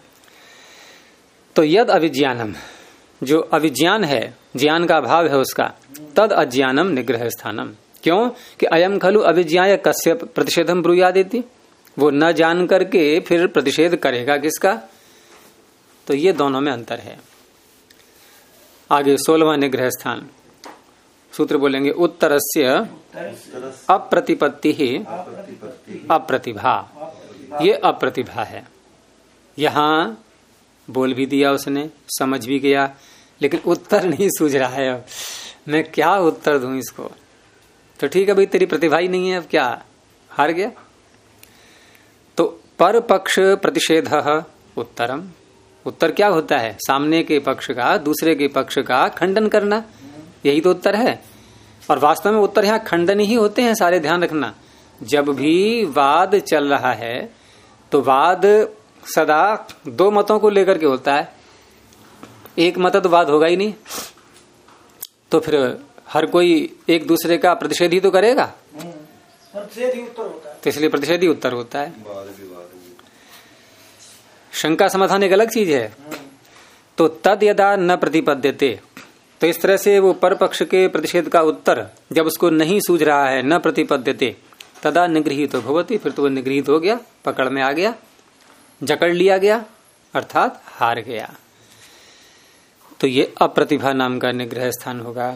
तो यद अविज्ञानम, जो अविज्ञान है, ज्ञान का अभाव है उसका, तद अज्ञानम निग्रह स्थानम। क्यों कि अयम खलु अविज्ञाय कस्य प्रतिषेधम ब्रूयाद इति, वो न जान करके फिर प्रतिषेध करेगा किसका। तो ये दोनों में अंतर है। आगे 16वां निग्रह स्थान सूत्र बोलेंगे उत्तरस्य अप्रतिपत्ति ही अप्रतिभा। ये अप्रतिभा है। यहां बोल भी दिया उसने, समझ भी गया, लेकिन उत्तर नहीं सूझ रहा है। अब मैं क्या उत्तर दूं इसको। तो ठीक है भाई, तेरी प्रतिभा ही नहीं है, अब क्या, हार गया। तो पर पक्ष प्रतिषेध उत्तरम, उत्तर क्या होता है, सामने के पक्ष का दूसरे के पक्ष का खंडन करना, यही तो उत्तर है। और वास्तव में उत्तर यहाँ खंडन ही होते हैं सारे, ध्यान रखना। जब भी वाद चल रहा है तो वाद सदा 2 मतों को लेकर के होता है, एक मत तो वाद होगा ही नहीं। तो फिर हर कोई एक दूसरे का प्रतिषेध ही तो करेगा, प्रतिषेध ही उत्तर होता है। तो इसलिए प्रतिषेध ही उत्तर होता है। शंका समाधान एक अलग चीज है। तो तद यदा न प्रतिपद्यते, तो इस तरह से वो पर पक्ष के प्रतिषेध का उत्तर जब उसको नहीं सूझ रहा है, न प्रतिपद्यते तदा निगृहीत भवति, फिर तो वो निगृहीत हो गया, पकड़ में आ गया, जकड़ लिया गया, अर्थात हार गया। तो ये अप्रतिभा नाम का निग्रह स्थान होगा।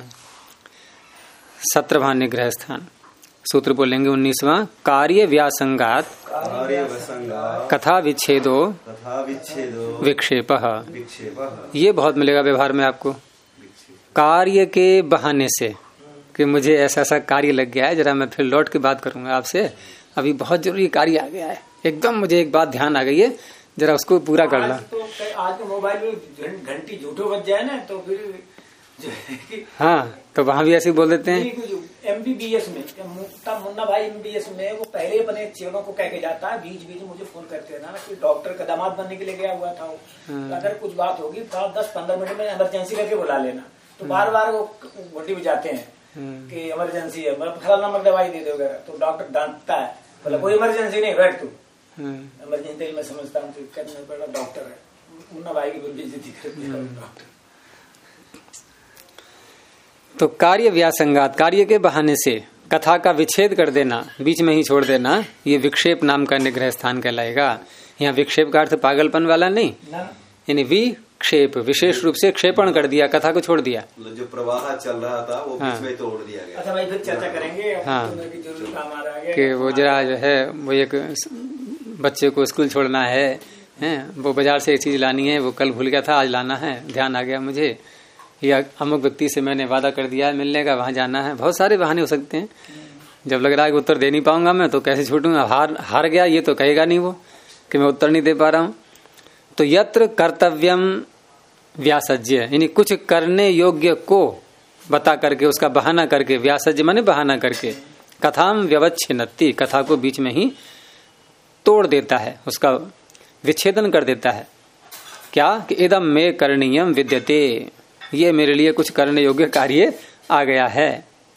17वां निग्रह स्थान सूत्र बोलेंगे 19वां कार्य व्यासंगात कथा विच्छेदो विक्षेप। ये बहुत मिलेगा व्यवहार में आपको। कार्य के बहाने से कि मुझे ऐसा ऐसा कार्य लग गया है, जरा मैं फिर लौट के बात करूंगा आपसे, अभी बहुत जरूरी कार्य आ गया है, एकदम मुझे एक बात ध्यान आ गई है, जरा उसको पूरा कर ला। तो आज के मोबाइल में घंटी झूठो बज जाए ना, तो फिर हाँ, तो वहां भी ऐसे बोल देते हैं। MBBS में मुन्ना भाई MBBS में वो पहले अपने चेलों को कह के जाता है, बीच बीच मुझे फोन करते रहना कि डॉक्टर का दामाद बनने के लिए गया हुआ था वो, अगर कुछ बात होगी तो 10-15 मिनट में इमरजेंसी करके बुला लेना। तो बार बार वो घंटी बजाते हैं कि इमरजेंसी है, फला नंबर दवाई दे दो वगैरह। तो डॉक्टर डांटता है, बोला कोई इमरजेंसी नहीं, बैठ तू। इमरजेंसी मैं समझता हूँ करना पड़ा, डॉक्टर है। मुन्ना भाई की बेइज्जती करती है डॉक्टर। तो कार्य व्यासंगात, कार्य के बहाने से कथा का विच्छेद कर देना, बीच में ही छोड़ देना, ये विक्षेप नाम का निग्रह स्थान कहलाएगा। यहाँ विक्षेप का अर्थ पागलपन वाला नहीं, यानी विक्षेप, विशेष रूप से क्षेपण कर दिया, कथा को छोड़ दिया। जो प्रवाह चल रहा था वो बीच में तोड़ दिया गया। अच्छा भाई, फिर चर्चा करेंगे। हाँ, कि वो जरा जो है वो एक बच्चे को स्कूल छोड़ना है, वो बाजार से एक चीज लानी है, वो कल भूल गया था, आज लाना है, ध्यान आ गया मुझे, या अमुक व्यक्ति से मैंने वादा कर दिया है मिलने का, वहां जाना है। बहुत सारे बहाने हो सकते हैं। जब लग रहा है कि उत्तर दे नहीं पाऊंगा मैं, तो कैसे छूटूंगा, हार गया, ये तो कहेगा नहीं वो कि मैं उत्तर नहीं दे पा रहा हूं। तो यत्र कर्तव्यम व्यासज्य, यानी कुछ करने योग्य को बता करके, उसका बहाना करके, व्यासज्य माने बहाना करके, कथाम व्यवच्छिन्नति, कथा को बीच में ही तोड़ देता है, उसका विच्छेदन कर देता है। क्या कि इदम में करणीयम विद्यते, ये मेरे लिए कुछ करने योग्य कार्य आ गया है।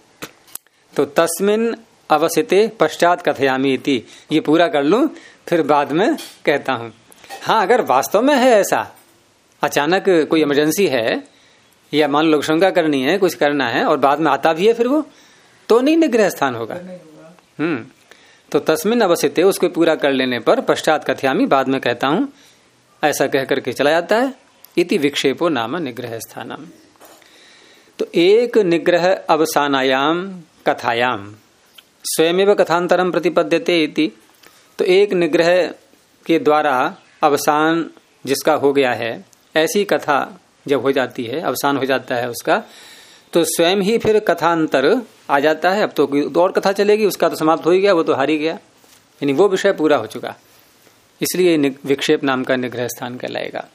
तो तस्मिन अवसिते पश्चात कथयामी इति, ये पूरा कर लूं फिर बाद में कहता हूं। हाँ, अगर वास्तव में है ऐसा, अचानक कोई इमरजेंसी है, या मान लो शंका करनी है, कुछ करना है और बाद में आता भी है फिर वो, तो नहीं निग्रह स्थान होगा। तो तस्मिन अवसिते, उसको पूरा कर लेने पर पश्चात कथयामी, बाद में कहता हूं, ऐसा कह करके चला जाता है। इति विक्षेपो नाम निग्रह स्थानम। तो एक निग्रह अवसानायाम कथायाम स्वयमेव कथांतरम प्रतिपद्यते इति, तो एक निग्रह के द्वारा अवसान जिसका हो गया है, ऐसी कथा जब हो जाती है, अवसान हो जाता है उसका, तो स्वयं ही फिर कथांतर आ जाता है। अब तो और कथा चलेगी, उसका तो समाप्त हो ही गया, वो तो हार ही गया, यानी वो विषय पूरा हो चुका। इसलिए विक्षेप नाम का निग्रह स्थान कहलाएगा।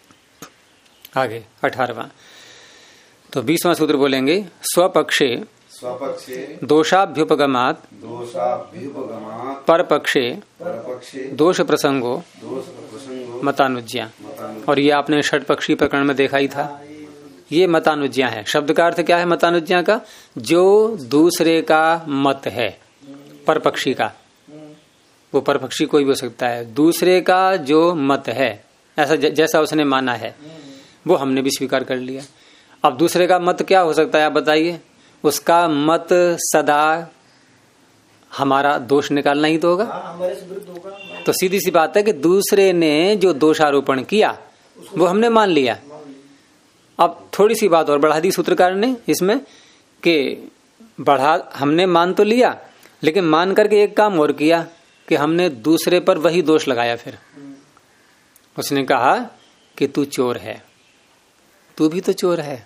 आगे 18वां, तो 20वां सूत्र बोलेंगे स्वपक्षे स्वपक्षे दोषाभ्युपगमात् परपक्षे दोष प्रसंगो मतानुज्ञा। और ये आपने षटपक्षी प्रकरण में देखा ही था, ये मतानुज्ञा है। शब्द का अर्थ क्या है मतानुज्ञा का? जो दूसरे का मत है, परपक्षी का, वो परपक्षी कोई भी हो सकता है, दूसरे का जो मत है, ऐसा जैसा उसने माना है वो हमने भी स्वीकार कर लिया। अब दूसरे का मत क्या हो सकता है आप बताइए? उसका मत सदा हमारा दोष निकालना ही तो होगा। तो सीधी सी बात है कि दूसरे ने जो दोषारोपण किया वो हमने मान लिया। अब थोड़ी सी बात और बढ़ा दी सूत्रकार ने इसमें कि हमने मान तो लिया, लेकिन मान करके एक काम और किया कि हमने दूसरे पर वही दोष लगाया। फिर उसने कहा कि तू चोर है, तू भी तो चोर है।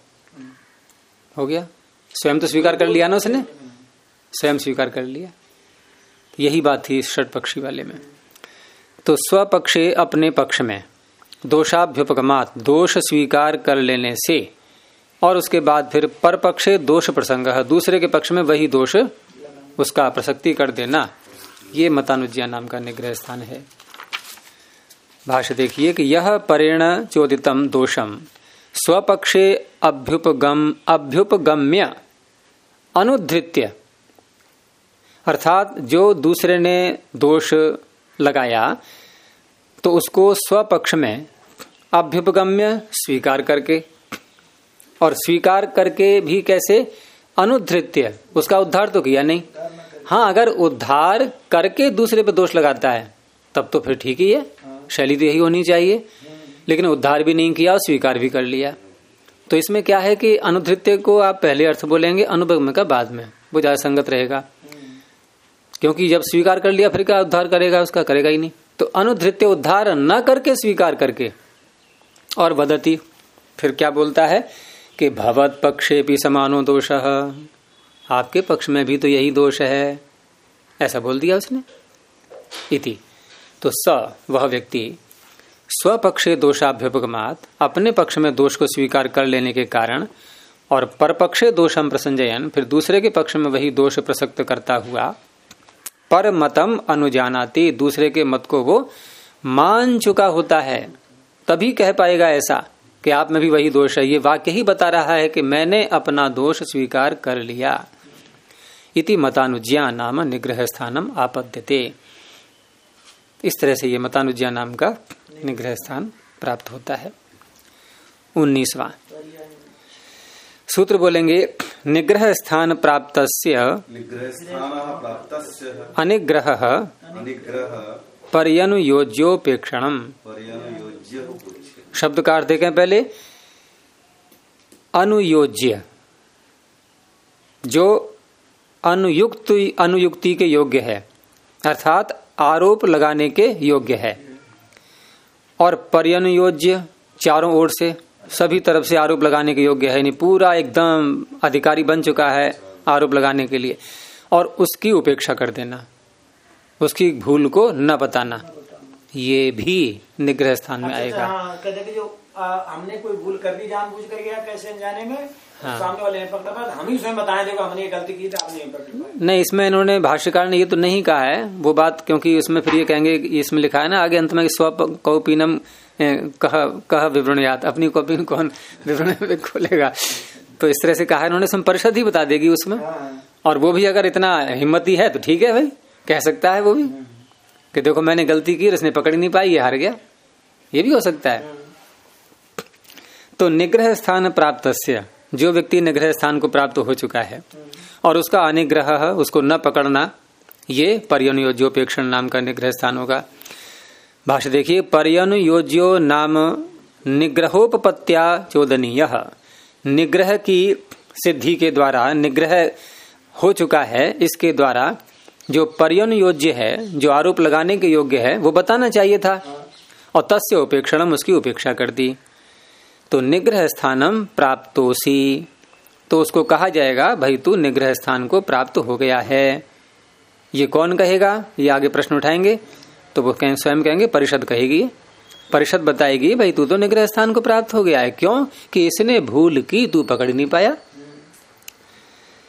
हो गया, स्वयं तो स्वीकार कर लिया ना उसने, स्वयं स्वीकार कर लिया। यही बात थी इस षटपक्षी वाले में। तो स्वपक्षे अपने पक्ष में दोषाभ्युपगमात् दोष स्वीकार कर लेने से, और उसके बाद फिर परपक्षे दोष प्रसंग दूसरे के पक्ष में वही दोष उसका प्रसक्ति कर देना, ये मतानुज्ञा नाम का निग्रह स्थान है। भाष्य देखिए कि यह परेण चोदितम दोषम स्वपक्षे अभ्युपगम्य अनुधृत्य, अर्थात जो दूसरे ने दोष लगाया तो उसको स्वपक्ष में अभ्युपगम्य स्वीकार करके, और स्वीकार करके भी कैसे? अनुधृत्य, उसका उद्धार तो किया नहीं। हाँ, अगर उद्धार करके दूसरे पे दोष लगाता है तब तो फिर ठीक ही है, शैली तो यही होनी चाहिए। लेकिन उद्धार भी नहीं किया और स्वीकार भी कर लिया। तो इसमें क्या है कि अनुधृत्य को आप पहले अर्थ बोलेंगे, अनुपगम्य का बाद में, वो ज्यादा संगत रहेगा। क्योंकि जब स्वीकार कर लिया फिर क्या उद्धार करेगा? उसका करेगा ही नहीं। तो अनुधृत्य उद्धार न करके स्वीकार करके, और वदति फिर क्या बोलता है कि भवत पक्षे भी समानो दोष, आपके पक्ष में भी तो यही दोष है, ऐसा बोल दिया उसने। इति, तो स वह व्यक्ति स्वपक्षे दोषाभ्युपगमात् अपने पक्ष में दोष को स्वीकार कर लेने के कारण, और परपक्षे दोषम प्रसंजयन फिर दूसरे के पक्ष में वही दोष प्रसक्त करता हुआ, पर मतम अनुजानाति दूसरे के मत को वो मान चुका होता है, तभी कह पाएगा ऐसा कि आप में भी वही दोष है। ये वाक्य ही बता रहा है कि मैंने अपना दोष स्वीकार कर लिया। इति मतानुज्ञा नाम निग्रह स्थानम आपद्यते। इस तरह से ये मतानुज्ञा नाम का निग्रह स्थान प्राप्त होता है। 19वां सूत्र बोलेंगे, निग्रह स्थान प्राप्तस्य अनिग्रह पर्यनुयोज्योपेक्षणम। शब्द का अर्थ देखें पहले। अनुयोज्य, जो अनुयुक्ति के योग्य है, अर्थात आरोप लगाने के योग्य है, और पर्यनुयोज्य चारों ओर से सभी तरफ से आरोप लगाने के योग्य है, यानी पूरा एकदम अधिकारी बन चुका है आरोप लगाने के लिए, और उसकी उपेक्षा कर देना, उसकी भूल को न बताना, ये भी निग्रह स्थान में आएगा। कहते कि जो हमने कोई भूल कर दी जानबूझ कर गया कैसे अनजाने में, सामने वाले ने पकड़ा था, हम ही स्वयं बताएं देखो हमने ये गलती की थी, आपने नहीं पकड़ी। नहीं, इसमें इन्होंने भाष्यकार ने ये तो नहीं कहा है वो बात, क्योंकि उसमें फिर ये कहेंगे, इसमें लिखा है ना आगे अंत में, स्व कौपीनम कह विवरणयात, अपनी कॉपी कौन विवरण में खोलेगा। तो इस तरह से कहा इन्होंने, इसमें परिषद ही बता देगी उसमें। और वो भी अगर इतना हिम्मती है तो ठीक है भाई, कह सकता है वो भी कि देखो मैंने गलती की, उसने पकड़ नहीं पाई, ये हार गया, ये भी हो सकता है। तो निग्रह स्थान प्राप्तस्य, जो व्यक्ति निग्रह स्थान को प्राप्त हो चुका है और उसका अनिग्रह, उसको न पकड़ना, ये पर्यनुयोज्योपेक्षण नाम का निग्रह स्थान होगा। भाष्य देखिए, पर्यनुयोज्यो नाम निग्रहोपपत्त्या चोदनीय। निग्रह की सिद्धि के द्वारा, निग्रह हो चुका है, इसके द्वारा जो पर्यनुयोज्य है, जो आरोप लगाने के योग्य है, वो बताना चाहिए था, और तस्य उपेक्षणम, उसकी उपेक्षा कर दी। तो निग्रह स्थानम प्राप्तोसी, तो उसको कहा जाएगा भाई तू निग्रह स्थान को प्राप्त हो गया है। ये कौन कहेगा? ये आगे प्रश्न उठाएंगे तो वो स्वयं कहेंगे, परिषद कहेगी, परिषद बताएगी भाई तू तो निग्रह स्थान को प्राप्त हो गया है। क्यों? कि इसने भूल की, तू पकड़ नहीं पाया।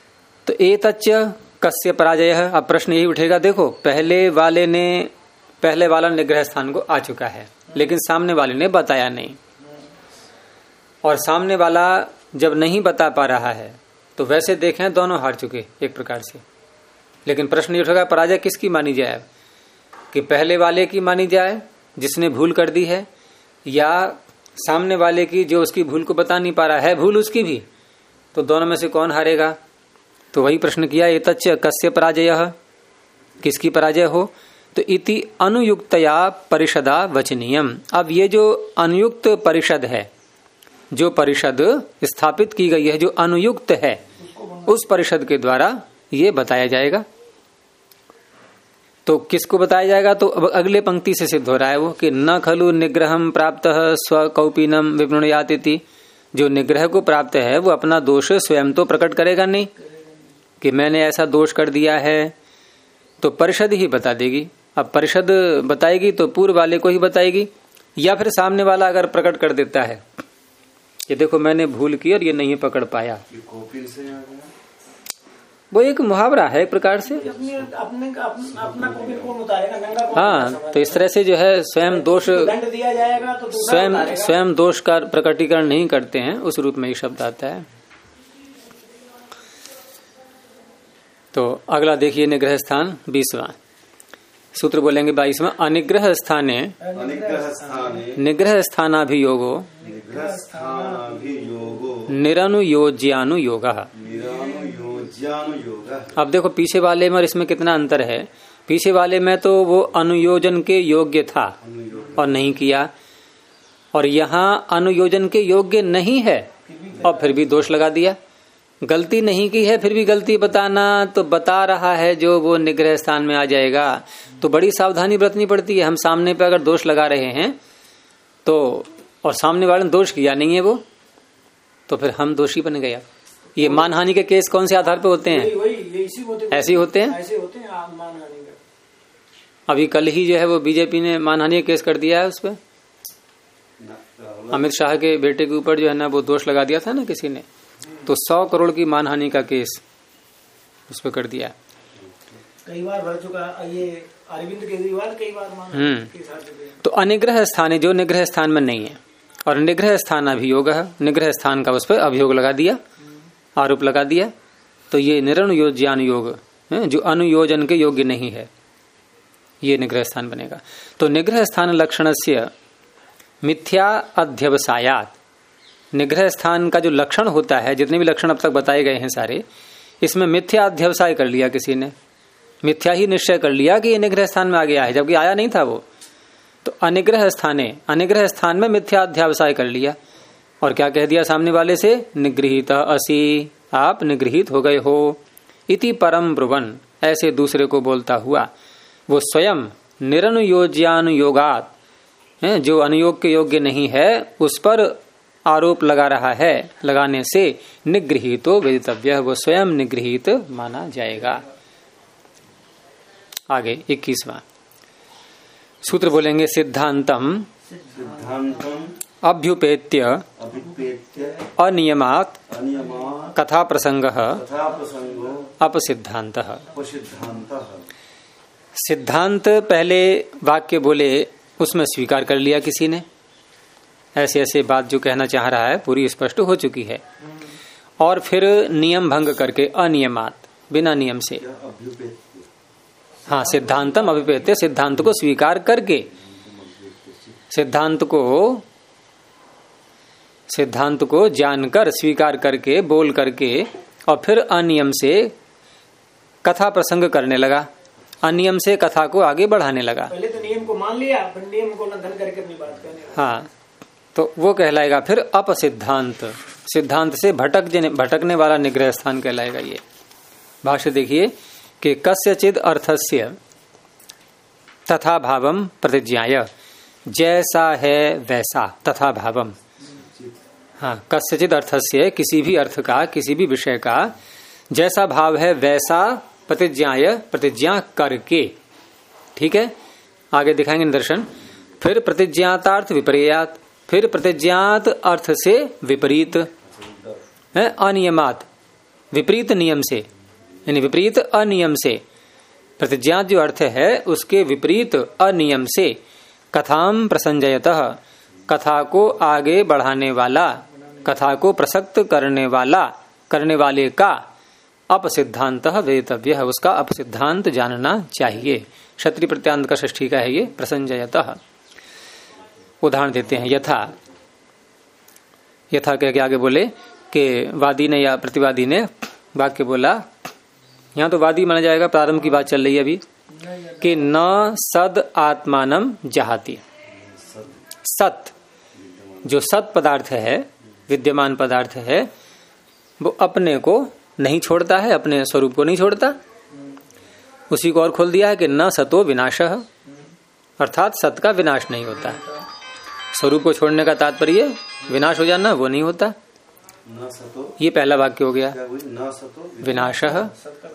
तो एतच्च कस्य पराजयः। अब प्रश्न यही उठेगा, देखो पहले वाला निग्रह स्थान को आ चुका है, लेकिन सामने वाले ने बताया नहीं, और सामने वाला जब नहीं बता पा रहा है तो वैसे देखें दोनों हार चुके एक प्रकार से। लेकिन प्रश्न ये उठेगा पराजय किसकी मानी जाए, कि पहले वाले की मानी जाए जिसने भूल कर दी है, या सामने वाले की जो उसकी भूल को बता नहीं पा रहा है, भूल उसकी भी, तो दोनों में से कौन हारेगा। तो वही प्रश्न किया, एतच्च कस्य पराजयः, किसकी पराजय हो। तो इति अनुयुक्तया परिषदा वचनीयम। अब ये जो अनुयुक्त परिषद है, जो परिषद स्थापित की गई है, जो अनुयुक्त है, उस परिषद के द्वारा ये बताया जाएगा। तो किसको बताया जाएगा, तो अब अगले पंक्ति से सिद्ध हो रहा है वो कि न खलु निग्रहम प्राप्त स्वकौपीनम विवृणयाति। जो निग्रह को प्राप्त है वो अपना दोष स्वयं तो प्रकट करेगा नहीं, कि मैंने ऐसा दोष कर दिया है, तो परिषद ही बता देगी। अब परिषद बताएगी तो पूर्व वाले को ही बताएगी, या फिर सामने वाला अगर प्रकट कर देता है कि देखो मैंने भूल की और ये नहीं पकड़ पाया, वो एक मुहावरा है एक प्रकार से। अपना कौन उतारेगा, नंगा कौन। हाँ, तो इस तरह से जो है स्वयं दोष, दंड दिया जाएगा तो स्वयं दोष का प्रकटीकरण नहीं करते हैं, उस रूप में ये शब्द आता है। तो अगला देखिए निग्रह स्थान 20वां सूत्र बोलेंगे 22वां। अनिग्रह स्थाने निग्रह स्थानाभियोगो निरनुयोज्यानुयोग। अब देखो पीछे वाले में और इसमें कितना अंतर है। पीछे वाले में तो वो अनुयोजन के योग्य था और नहीं किया, और यहाँ अनुयोजन के योग्य नहीं है और फिर भी दोष लगा दिया। गलती नहीं की है फिर भी गलती बताना, तो बता रहा है जो वो निग्रह स्थान में आ जाएगा। तो बड़ी सावधानी बरतनी पड़ती है। हम सामने पे अगर दोष लगा रहे हैं तो, और सामने वाले ने दोष किया नहीं है वो, तो फिर हम दोषी बन गया। ये मानहानि के केस कौन से आधार पे होते हैं? ऐसे होते हैं। अभी कल ही जो है वो बीजेपी ने मानहानि का केस कर दिया है उस पर। अमित शाह के बेटे के ऊपर जो है ना वो दोष लगा दिया था ना किसी ने, तो 100 करोड़ की मानहानि का केस उस पर कर दिया। कई बार भर चुका ये अरविंद केजरीवाल, कई बार तो अनिग्रह स्थान है जो निग्रह स्थान में नहीं है, और निग्रह स्थान अभियोग है, निग्रह स्थान का उस पर अभियोग लगा दिया, आरोप लगा दिया। तो ये निरनुयोज्यानुयोग जो अनुयोजन के योग्य नहीं है, ये निग्रह स्थान बनेगा। तो निग्रह स्थान लक्षणस्य मिथ्या अध्यवसायात। निग्रह स्थान का जो लक्षण होता है, जितने भी लक्षण अब तक बताए गए हैं सारे, इसमें मिथ्या अध्यवसाय कर लिया किसी ने, मिथ्या ही निश्चय कर लिया कि ये निग्रह स्थान में आ गया है, जबकि आया नहीं था वो। तो अनिग्रह स्थान में मिथ्या अध्यवसाय कर लिया, और क्या कह दिया सामने वाले से, निगृहीत असि, आप निगृहित हो गए हो। इति परम ब्रुवन, ऐसे दूसरे को बोलता हुआ वो स्वयं निरनुयोज्यानुयोगात, जो अनुयोग के योग्य नहीं है उस पर आरोप लगा रहा है, लगाने से निगृहीतो वेदितव्य, वो स्वयं निगृहीत माना जाएगा। आगे 21वां सूत्र बोलेंगे सिद्धांतम अभ्युपेत्य अनियमात कथा प्रसंग अपसिद्धांत। सिद्धांत पहले वाक्य बोले उसमें स्वीकार कर लिया किसी ने, ऐसे ऐसे बात जो कहना चाह रहा है पूरी स्पष्ट हो चुकी है, और फिर नियम भंग करके अनियमात, बिना नियम से, हाँ सिद्धांतम अभिपेत्य, सिद्धांत को स्वीकार करके, सिद्धांत को जानकर स्वीकार करके बोल करके, और फिर अनियम से कथा प्रसंग करने लगा, अनियम से कथा को आगे बढ़ाने लगा। पहले तो नियम को मान लिया, फिर नियम को उल्लंघन करके अपनी बात कहने लगा। हाँ, तो वो कहलाएगा फिर अपसिद्धांत, सिद्धांत से भटकने वाला निग्रह स्थान कहलाएगा ये। भाष्य देखिए कि कस्यचिद अर्थस्य तथा भावम प्रतिज्ञाय, जैसा है वैसा तथा भावम। हाँ, कस्यचिद अर्थस्य, किसी भी अर्थ का, किसी भी विषय का जैसा भाव है वैसा प्रतिज्ञाय, प्रतिज्ञा करके, ठीक है। आगे दिखाएंगे निदर्शन। फिर प्रतिज्ञातार्थ विपर्यात, फिर प्रतिज्ञात अर्थ से विपरीत है, अनियमात, विपरीत नियम से, यानी विपरीत अनियम से। प्रतिज्ञा जो अर्थ है उसके विपरीत अनियम से कथाम प्रसंजयतः, कथा को आगे बढ़ाने वाला, कथा को प्रसक्त करने वाले का अपसिद्धांत वेतव्य है, उसका अपसिद्धांत जानना चाहिए। क्षत्रिय प्रत्यांत का षष्ठी का है ये प्रसंजयतः। उदाहरण देते हैं, यथा कह के आगे बोले कि वादी ने या प्रतिवादी ने वाक्य बोला, यहाँ तो वादी माना जाएगा, प्रारंभ की बात चल रही है अभी, कि न सद आत्मानम जहाती। सत जो सत पदार्थ है, विद्यमान पदार्थ है, वो अपने को नहीं छोड़ता है, अपने स्वरूप को नहीं छोड़ता। उसी को और खोल दिया है कि न सतो विनाशः, अर्थात सत का विनाश नहीं होता। स्वरूप को छोड़ने का तात्पर्य विनाश हो जाना, वो नहीं होता। न सतो, ये पहला वाक्य हो गया। न सतो विनाशः,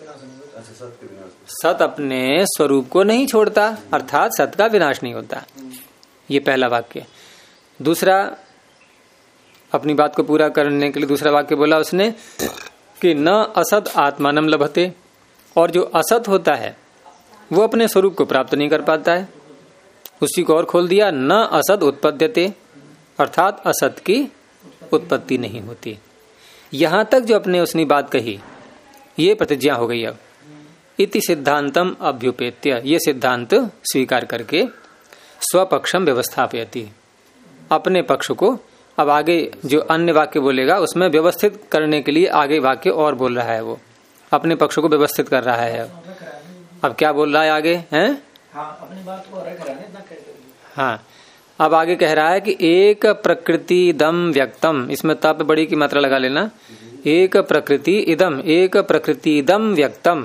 सत अपने स्वरूप को नहीं छोड़ता, अर्थात सत का विनाश नहीं होता। ये पहला वाक्य। दूसरा, अपनी बात को पूरा करने के लिए दूसरा वाक्य बोला उसने कि न असत आत्मानम लभते, और जो असत होता है वो अपने स्वरूप को प्राप्त नहीं कर पाता है। उसी को और खोल दिया, न असत उत्पद्यते, अर्थात असत की उत्पत्ति नहीं होती। यहां तक जो अपने उसने बात कही ये प्रतिज्ञा हो गई। अब इति सिद्धांतम अभ्युपेत्य, ये सिद्धांत स्वीकार करके स्वपक्षम व्यवस्थापयति, अपने पक्ष को अब आगे जो अन्य वाक्य बोलेगा उसमें व्यवस्थित करने के लिए आगे वाक्य और बोल रहा है, वो अपने पक्ष को व्यवस्थित कर रहा है। अब क्या बोल रहा है आगे हैं? अपनी बात को रख रहा है ना, हाँ, अब आगे कह रहा है कि एक प्रकृति दम व्यक्तम, इसमें तप बड़ी की मात्रा लगा लेना, एक प्रकृति इदम व्यक्तम,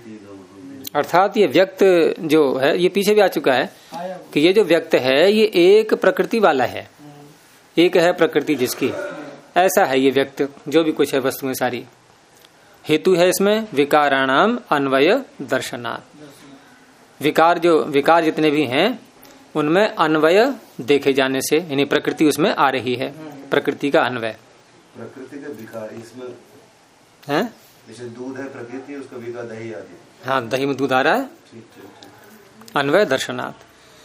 अर्थात ये व्यक्त जो है, ये पीछे भी आ चुका है कि ये जो व्यक्त है ये एक प्रकृति वाला है, एक है प्रकृति जिसकी, ऐसा है ये व्यक्त जो भी कुछ है वस्तुएं सारी। हेतु है इसमें विकाराणाम अन्वय दर्शनात्, विकार जितने भी हैं उनमें अन्वय देखे जाने से, यानी प्रकृति उसमें आ रही है, प्रकृति का अन्वय। प्रकृति का विकार इसमें है, जैसे दूध है प्रकृति, उसका विकार दही आदि। हाँ, दही में दूध आ रहा है, अन्वय दर्शनात्।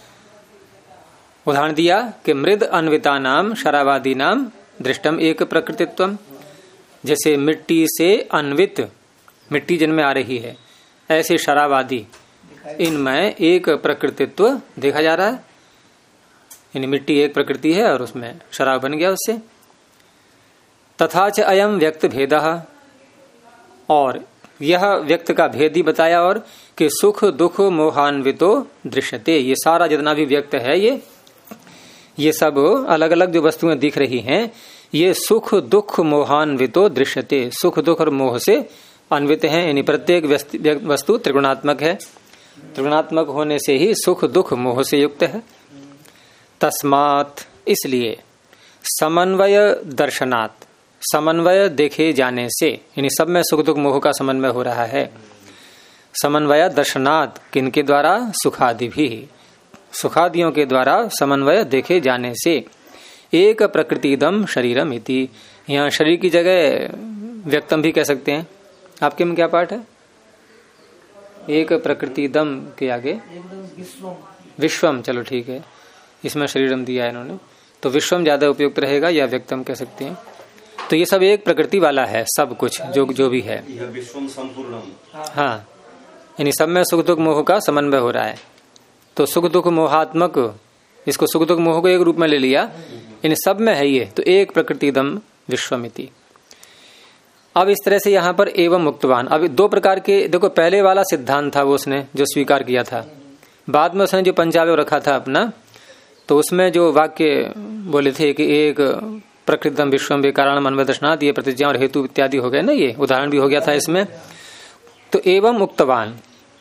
उदाहरण दिया कि मृद अन्विता नाम शरावादी नाम दृष्टम एक प्रकृतित्वम, जैसे मिट्टी से अन्वित, मिट्टी जिनमें आ रही है, ऐसे शरावादी इनमें एक प्रकृतित्व देखा जा रहा है, यानी मिट्टी एक प्रकृति है और उसमें शराब बन गया उससे। तथा च अयम व्यक्त भेदः, और यह व्यक्त का भेद ही बताया, और कि सुख दुख मोहान्वितो दृश्यते, ये सारा जितना भी व्यक्त है ये सब अलग अलग जो वस्तुएं दिख रही हैं ये सुख दुख मोहान्वितो दृश्यते, सुख दुख और मोह से अन्वित हैं, यानी प्रत्येक वस्तु त्रिगुणात्मक है, त्रिगुणात्मक होने से ही सुख दुख मोह से युक्त है। तस्मात्, इसलिए समन्वय दर्शनात्, समन्वय देखे जाने से, यानी सब में सुख दुख मोह का समन्वय हो रहा है। समन्वय दर्शनात्, किनके द्वारा? सुखादि भी, सुखादियों के द्वारा समन्वय देखे जाने से। एक प्रकृतिदम शरीरम इति, यहाँ शरीर की जगह व्यक्तम भी कह सकते हैं। आपके में क्या पाठ है? एक प्रकृतिदम के आगे विश्वम, चलो ठीक है, इसमें शरीरम दिया है इन्होंने, तो विश्वम ज्यादा उपयुक्त रहेगा, या व्यक्तम कह सकते हैं। तो ये सब एक प्रकृति वाला है, सब कुछ जो भी है, विश्वम संपूर्णम। हाँ, यानी सब में सुख दुख मोह का समन्वय हो रहा है। तो सुख दुख मोहात्मक, इसको सुख दुख मोह को एक रूप में ले लिया, इन सब में है ये, तो एक प्रकृतिदम विश्वमिति। अब इस तरह से यहाँ पर एवं मुक्तवान, अब दो प्रकार के, देखो पहले वाला सिद्धांत था वो उसने जो स्वीकार किया था, बाद में उसने जो पंचावय रखा था अपना, तो उसमें जो वाक्य बोले थे कि एक प्रकृतिदम विश्वम विकारणम अन्वय दर्शनात्, ये प्रतिज्ञा और हेतु इत्यादि हो गए ना, ये उदाहरण भी हो गया था इसमें। तो एवं मुक्तवान,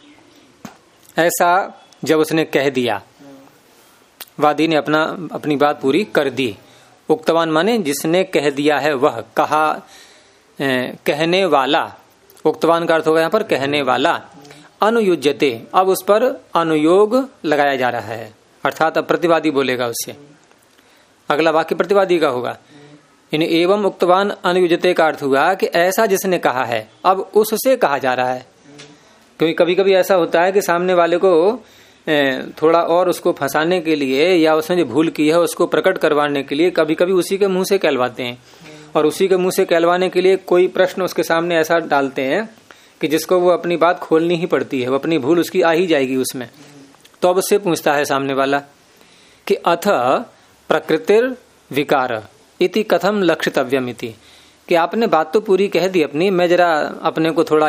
ऐसा जब उसने कह दिया, वादी ने अपनी बात पूरी कर दी। उक्तवान माने जिसने कह दिया है, वह कहा, कहने वाला, उक्तवान का अर्थ होगा यहाँ पर कहने वाला। अनुयुज्यते, अब उस पर अनुयोग लगाया जा रहा है, अर्थात अब प्रतिवादी बोलेगा उससे, अगला वाक्य प्रतिवादी का होगा। इन एवं उक्तवान अनुयुजते का अर्थ हुआ कि ऐसा जिसने कहा है अब उससे कहा जा रहा है। क्योंकि कभी कभी ऐसा होता है कि सामने वाले को थोड़ा और उसको फंसाने के लिए या उसने जो भूल की है उसको प्रकट करवाने के लिए कभी कभी उसी के मुंह से कहलवाते हैं, और उसी के मुंह से कहलवाने के लिए कोई प्रश्न उसके सामने ऐसा डालते हैं कि जिसको वो अपनी बात खोलनी ही पड़ती है, वो अपनी भूल उसकी आ ही जाएगी उसमें। तो अब उससे पूछता है सामने वाला कि अथ प्रकृतिर विकार इति कथम लक्षितव्यम इति, कि आपने बात तो पूरी कह दी अपनी, मैं जरा अपने को थोड़ा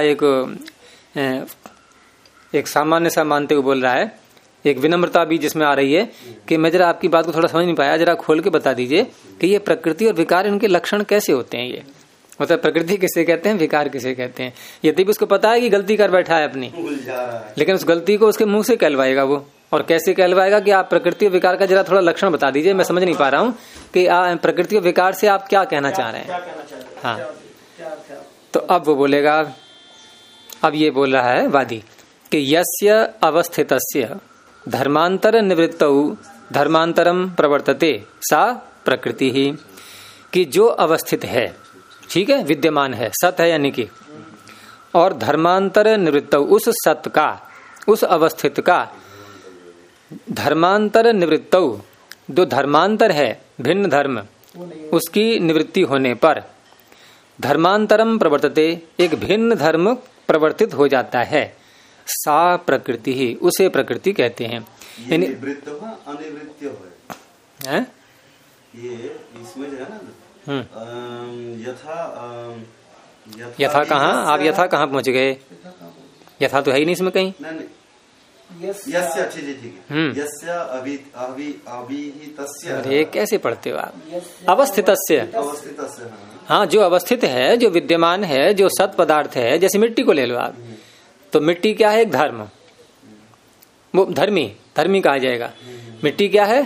एक सामान्य सा मानते हुए बोल रहा है, एक विनम्रता भी जिसमें आ रही है कि मैं जरा आपकी बात को थोड़ा समझ नहीं पाया, जरा खोल के बता दीजिए कि ये प्रकृति और विकार इनके लक्षण कैसे होते हैं। ये मतलब प्रकृति किसे कहते हैं, विकार किसे कहते हैं। यदि भी उसको पता है कि गलती कर बैठा है अपनी, लेकिन उस गलती को उसके मुंह से कहलवाएगा वो, और कैसे कहलवाएगा कि आप प्रकृति और विकार का जरा थोड़ा लक्षण बता दीजिए, मैं समझ नहीं पा रहा हूँ कि प्रकृति और विकार से आप क्या कहना चाह रहे हैं। हाँ, तो अब वो बोलेगा, अब ये बोल रहा है वादी कि यस्य अवस्थितस्य धर्मांतर निवृत्तौ धर्मांतरम प्रवर्तते सा प्रकृति ही, कि जो अवस्थित है, ठीक है, विद्यमान है, सत है यानी कि, और धर्मांतर निवृत्तौ उस सत का, उस अवस्थित का, धर्मांतर निवृत्तौ जो धर्मांतर है भिन्न धर्म, उसकी निवृत्ति होने पर धर्मांतरम प्रवर्तते एक भिन्न धर्म प्रवर्तित हो जाता है, सा प्रकृति ही, उसे प्रकृति कहते हैं। ये इसमें जो है ना यथा कहाँ, आप यथा कहाँ पहुंच गए? यथा तो है ही नहीं इसमें कहीं। यस्य, ठीक है, यस्य अभिहितस्य। अरे कैसे पढ़ते हो आप? अवस्थितस्य, हाँ, जो अवस्थित है, जो विद्यमान है, जो सत पदार्थ है, जैसे मिट्टी को ले लो आप, तो मिट्टी क्या है? एक धर्म, वो धर्मी, धर्मी कहा जाएगा। मिट्टी क्या है?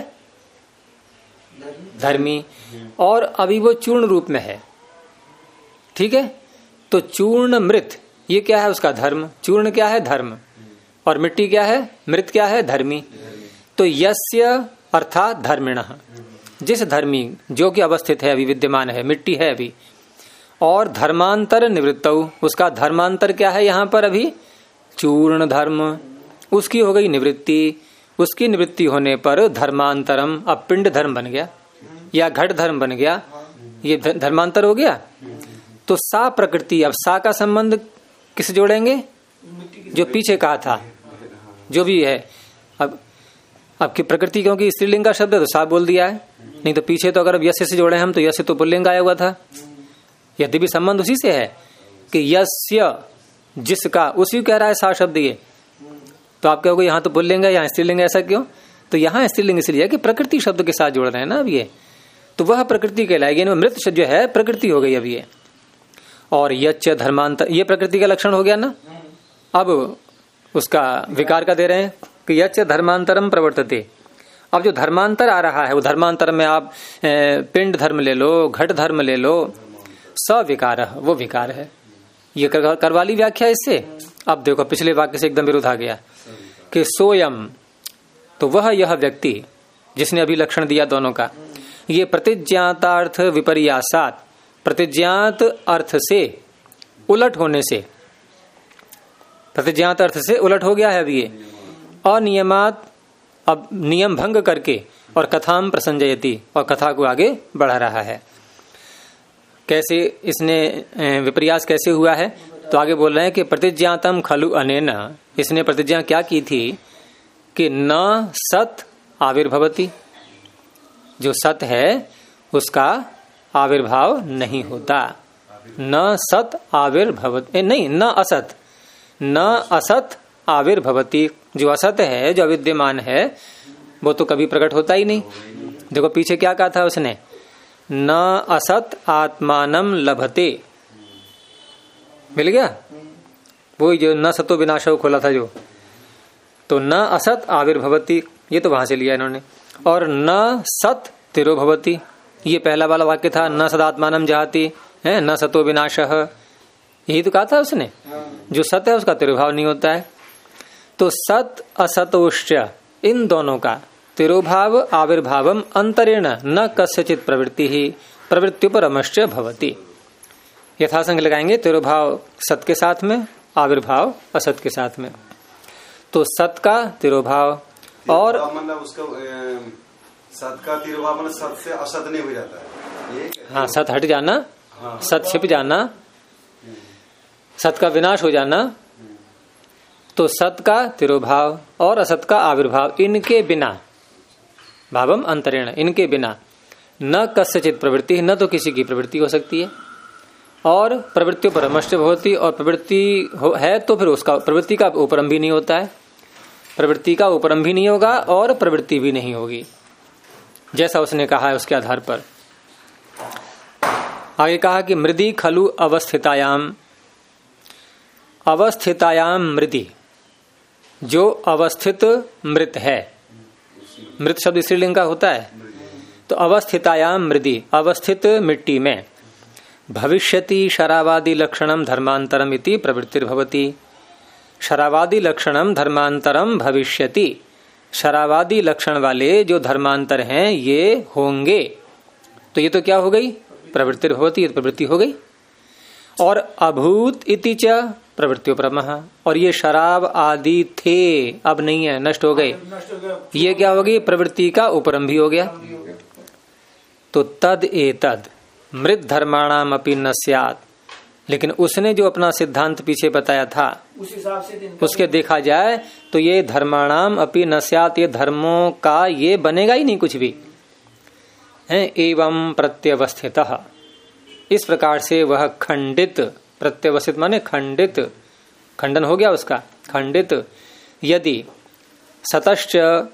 धर्मी। और अभी वो चूर्ण रूप में है, ठीक है, तो चूर्ण मृत, ये क्या है? उसका धर्म। चूर्ण क्या है? धर्म। और मिट्टी क्या है? मृत क्या है? धर्मी। तो यस्य अर्थात धर्मिणः, जिस धर्मी जो कि अवस्थित है, अभी विद्यमान है, मिट्टी है अभी, और धर्मांतर निवृत्तौ, उसका धर्मांतर क्या है यहाँ पर? अभी चूर्ण धर्म, उसकी हो गई निवृत्ति। उसकी निवृत्ति होने पर धर्मांतरम, अब पिंड धर्म बन गया या घट धर्म बन गया, ये धर्मांतर हो गया। तो सा प्रकृति, अब सा का संबंध किस जोड़ेंगे? जो पीछे कहा था, जो भी है। अब की प्रकृति, क्योंकि स्त्रीलिंग का शब्द है तो सा बोल दिया है, नहीं तो पीछे तो अगर अब यस्य से जोड़े हम तो यस्य तो पुल्लिंग आया हुआ था। यदि भी संबंध उसी से है कि यस्य, जिसका, उसी कह रहा है सा शब्द, ये तो आप कहोगे यहाँ तो पुल्लिंग है, यहाँ स्त्रीलिंग है, ऐसा क्यों? तो यहाँ स्त्रीलिंग इसलिए है कि प्रकृति शब्द के साथ जोड़ रहे हैं ना अब ये, तो वह प्रकृति कहलाएगी। मृत शब्द जो है प्रकृति हो गई अब ये। और यच्च धर्मांतर, ये प्रकृति का लक्षण हो गया ना। अब उसका विकार का दे रहे हैं कि यच्च धर्मांतरम प्रवर्तते। अब जो धर्मांतर आ रहा है, वो धर्मांतर में आप पिंड धर्म ले लो, घट धर्म ले लो, सविकार, वो विकार है। ये करवा ली व्याख्या इससे। अब देखो पिछले वाक्य से एकदम विरुद्ध आ गया कि सोयम, तो वह यह व्यक्ति जिसने अभी लक्षण दिया दोनों का, ये प्रतिज्ञातार्थ विपर्यासात, प्रतिज्ञात अर्थ से उलट होने से, प्रतिज्ञात अर्थ से उलट हो गया है अब ये, अनियमात, अब नियम भंग करके, और कथाम प्रसंजयति, और कथा को आगे बढ़ा रहा है। कैसे इसने विपर्यास कैसे हुआ है? तो आगे बोल रहे हैं कि प्रतिज्ञातम खलु अनेन, इसने प्रतिज्ञा क्या की थी कि न सत आविर्भवति, जो सत है उसका आविर्भाव नहीं होता। न सत आविर्भवति, नहीं, न असत, न असत आविर्भवति, जो असत है, जो अविद्यमान है, वो तो कभी प्रकट होता ही नहीं। देखो पीछे क्या कहा था उसने, न असत आत्मानम लभते, मिल गया वो जो न सतो विनाशो खोला था जो, तो न असत आविर्भवति, ये तो वहां से लिया इन्होंने। और न सत तिरोभवति, ये पहला वाला वाक्य था, न सदात्मानम जहाति है, न सतो विनाशः, यही तो कहा था उसने। जो सत है उसका तिरोभाव नहीं होता है। तो सत असतोश्च, इन दोनों का तिरोभाव आविर्भावम अंतरेण न कस्यचित प्रवृत्ति ही, प्रवृत्त्युपरमश्च भवति। यथासंग लगाएंगे तिरोभाव सत के साथ में, आविर्भाव असत के साथ में। तो सत का तिरोभाव और मतलब उसका सत का तिरोभाव मतलब सत से असत नहीं हो जाता है ये? हाँ, सत हट जाना, हाँ, सत छिप जाना, सत का विनाश हो जाना। तो सत का तिरोभाव और असत का आविर्भाव, इनके बिना भावम अंतरेण, इनके बिना न कस्यचित प्रवृत्ति, न तो किसी की प्रवृत्ति हो सकती है, और प्रवृत्ति परमश्च भवति, और प्रवृत्ति है तो फिर उसका प्रवृत्ति का उपरम भी नहीं होता है, प्रवृत्ति का उपरम भी नहीं होगा और प्रवृत्ति भी नहीं होगी, जैसा उसने कहा है उसके आधार पर। आगे कहा कि मृदि खलु अवस्थितायाम, अवस्थितायाम मृदि, जो अवस्थित मृत है, मृत शब्द स्त्रीलिंग का होता है, तो अवस्थितायाम मृदि, अवस्थित मिट्टी में, भविष्यति शरावादि लक्षणम धर्मांतरम इति प्रवृत्तिर्भवति। शरावादि लक्षणम धर्मांतरम भविष्यति, शरावादि लक्षण वाले जो धर्मांतर हैं ये होंगे, तो ये तो क्या हो गई? प्रवृत्तिर्भवति, ये प्रवृत्ति हो गई। और अभूत इति च प्रवृत्त्युपरमः, और ये शराब आदि थे, अब नहीं है, नष्ट हो गए, ये क्या होगी? प्रवृत्ति का उपरम भी हो गया। तो तद एतद मृत धर्माणाम अपि न स्यात्, लेकिन उसने जो अपना सिद्धांत पीछे बताया था उस हिसाब से उसके देखा जाए तो ये धर्माणाम अपि न स्यात्, ये धर्मों का ये बनेगा ही नहीं कुछ भी है। एवं प्रत्यवस्थितः, इस प्रकार से वह खंडित, प्रत्यवस्थित माने खंडित, खंडन हो गया उसका, खंडित। यदि सतश्च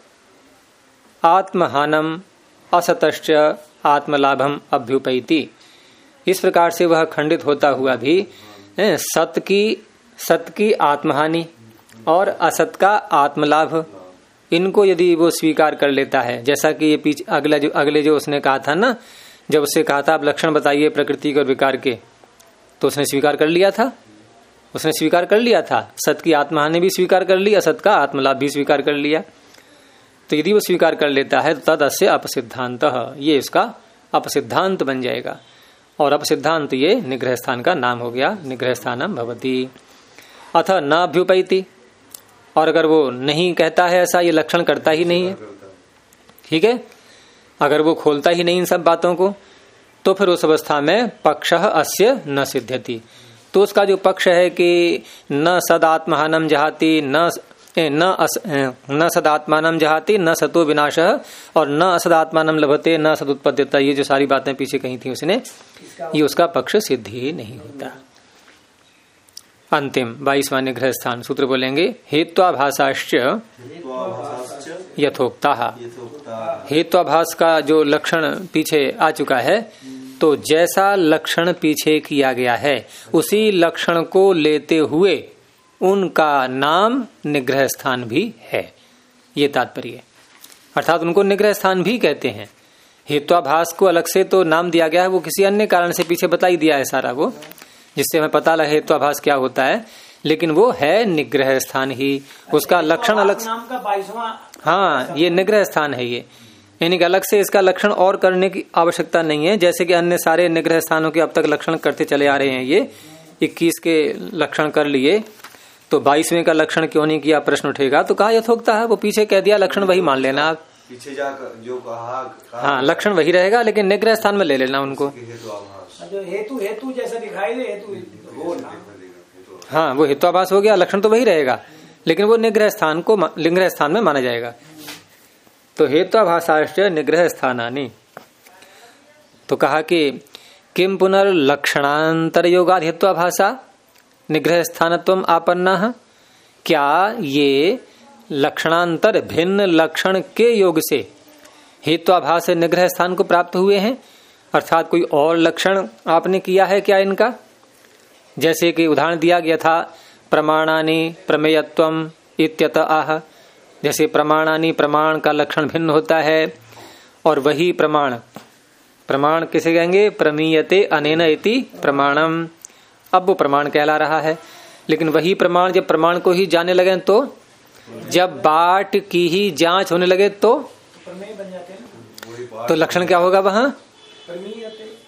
आत्महानम असतश्च आत्मलाभम अभ्युपैति, इस प्रकार से वह खंडित होता हुआ भी सत की आत्महानि और असत का आत्मलाभ, इनको यदि वो स्वीकार कर लेता है, जैसा कि ये पीछे अगले जो उसने कहा था ना, जब उससे कहा था आप लक्षण बताइए प्रकृति के और विकार के, तो उसने स्वीकार कर लिया था, उसने स्वीकार कर लिया था, सत की आत्महानि भी स्वीकार कर ली, असत का आत्मलाभ भी स्वीकार कर लिया। तो यदि वो स्वीकार कर लेता है तो तद अस्य अपसिद्धांत, ये इसका अपसिद्धांत बन जाएगा। और अपसिद्धांत ये निग्रह स्थान का नाम हो गया, निग्रह स्थानम भवति। अथ न अभ्युपैति, और अगर वो नहीं कहता है ऐसा, ये लक्षण करता ही नहीं है, ठीक है, अगर वो खोलता ही नहीं इन सब बातों को, तो फिर उस अवस्था में पक्षः अस्य न सिद्ध्यति, तो उसका जो पक्ष है कि न सदात्महानम जहाति, न सदात्मानम जहाति, न सतो विनाशः, और न असदात्मानम लभते, न सदुत्पद्यता, ये जो सारी बातें पीछे कही थी उसने, ये उसका पक्ष सिद्ध ही नहीं होता। अंतिम 22वां निग्रह स्थान सूत्र बोलेंगे, हेत्वाभासाश्च यथोक्ता। हेत्वाभास का जो लक्षण पीछे आ चुका है, तो जैसा लक्षण पीछे किया गया है उसी लक्षण को लेते हुए उनका नाम निग्रह स्थान भी है, ये तात्पर्य। अर्थात उनको निग्रह स्थान भी कहते हैं। हेत्वाभास को अलग से तो नाम दिया गया है, वो किसी अन्य कारण से पीछे बता ही दिया है सारा वो, जिससे हमें पता लगे हेत्वाभास क्या होता है, लेकिन वो है निग्रह स्थान ही, उसका लक्षण अलग। नाम का 22वां, हाँ, ये निग्रह स्थान है ये, यानी कि अलग से इसका लक्षण और करने की आवश्यकता नहीं है, जैसे कि अन्य सारे निग्रह स्थानों के अब तक लक्षण करते चले आ रहे हैं। ये 21 के लक्षण कर लिए, तो 22वें का लक्षण क्यों नहीं किया प्रश्न उठेगा, तो कहा यथोक्ता है, वो पीछे कह दिया, लक्षण वही मान लेना आप, पीछे जाकर जो कहा हाँ लक्षण वही रहेगा, लेकिन निग्रह स्थान में ले लेना उनको। जो हेतु जैसा दिखाई दे, हेतु हो ना, हाँ वो हेत्वाभास हो गया, लक्षण तो वही रहेगा, लेकिन वो निग्रह स्थान को निग्रह स्थान में माना जाएगा। तो हेत्वाभासाश्च निग्रह स्थानानि, तो कहा कि किम पुनर्लक्षणांतर योगाद हेत्वाभासा निग्रह स्थानत्वम आपन्ना, क्या ये लक्षणांतर भिन्न लक्षण के योग से हेत्वाभास से निग्रह स्थान को प्राप्त हुए हैं, अर्थात कोई और लक्षण आपने किया है क्या इनका? जैसे कि उदाहरण दिया गया था, प्रमाणानि प्रमेयत्वम इत्यत आह, जैसे प्रमाणानि, प्रमाण का लक्षण भिन्न होता है, और वही प्रमाण किसे कहेंगे? प्रमीयते अनेन इति प्रमाणम, अब वो प्रमाण कहला रहा है। लेकिन वही प्रमाण जब प्रमाण को ही जानने लगे, तो जब बाट की ही जांच होने लगे तो प्रमेय बन जाते हैं। तो लक्षण क्या होगा वहां?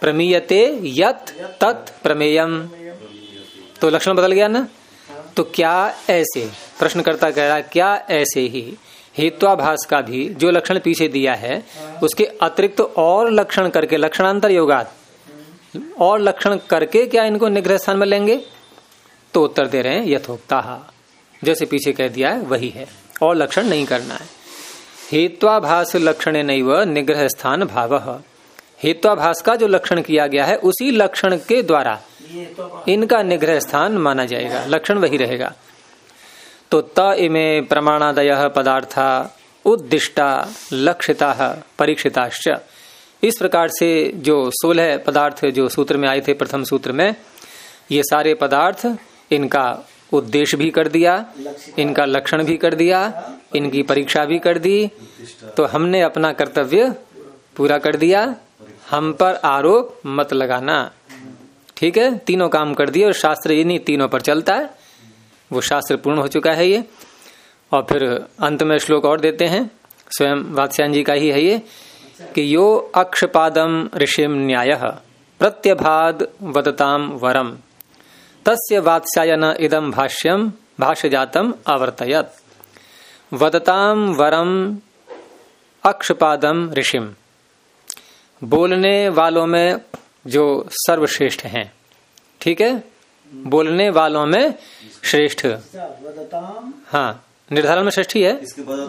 प्रमीयते यत तत् प्रमेयम। तो लक्षण बदल गया ना। तो क्या ऐसे, प्रश्नकर्ता कह रहा क्या ऐसे ही हेत्वाभास का भी जो लक्षण पीछे दिया है उसके अतिरिक्त तो और लक्षण करके, लक्षणांतर योगात और लक्षण करके क्या इनको निग्रह स्थान में लेंगे? तो उत्तर दे रहे हैं यथोक्ता, जैसे पीछे कह दिया है वही है, और लक्षण नहीं करना है। हेत्वाभास लक्षणे नैव निग्रह स्थान भावः। हेत्वाभास का जो लक्षण किया गया है उसी लक्षण के द्वारा इनका निग्रह स्थान माना जाएगा, लक्षण वही रहेगा। तो त इमे प्रमाणादयः पदार्था उद्दिष्टा लक्षिता परीक्षिताश्च। इस प्रकार से जो 16 पदार्थ जो सूत्र में आए थे प्रथम सूत्र में, ये सारे पदार्थ इनका उद्देश्य भी कर दिया, इनका लक्षण भी कर दिया, इनकी परीक्षा भी कर दी। तो हमने अपना कर्तव्य पूरा कर दिया, हम पर आरोप मत लगाना। ठीक है, तीनों काम कर दिए और शास्त्र इन्हीं तीनों पर चलता है, वो शास्त्र पूर्ण हो चुका है ये। और फिर अंत में श्लोक और देते हैं, स्वयं वात्स्यायन जी का ही है ये, कि यो अक्षपादम ऋषिम न्यायः प्रत्यभाद वदताम वरम तस्य वात्स्यायन इदम भाष्यम भाष्यजातम आवर्तयत। वदताम वरम अक्षपादम ऋषिम, बोलने वालों में जो सर्वश्रेष्ठ हैं। ठीक है, बोलने वालों में श्रेष्ठ, हाँ निर्धारण में श्रेष्ठ ही है।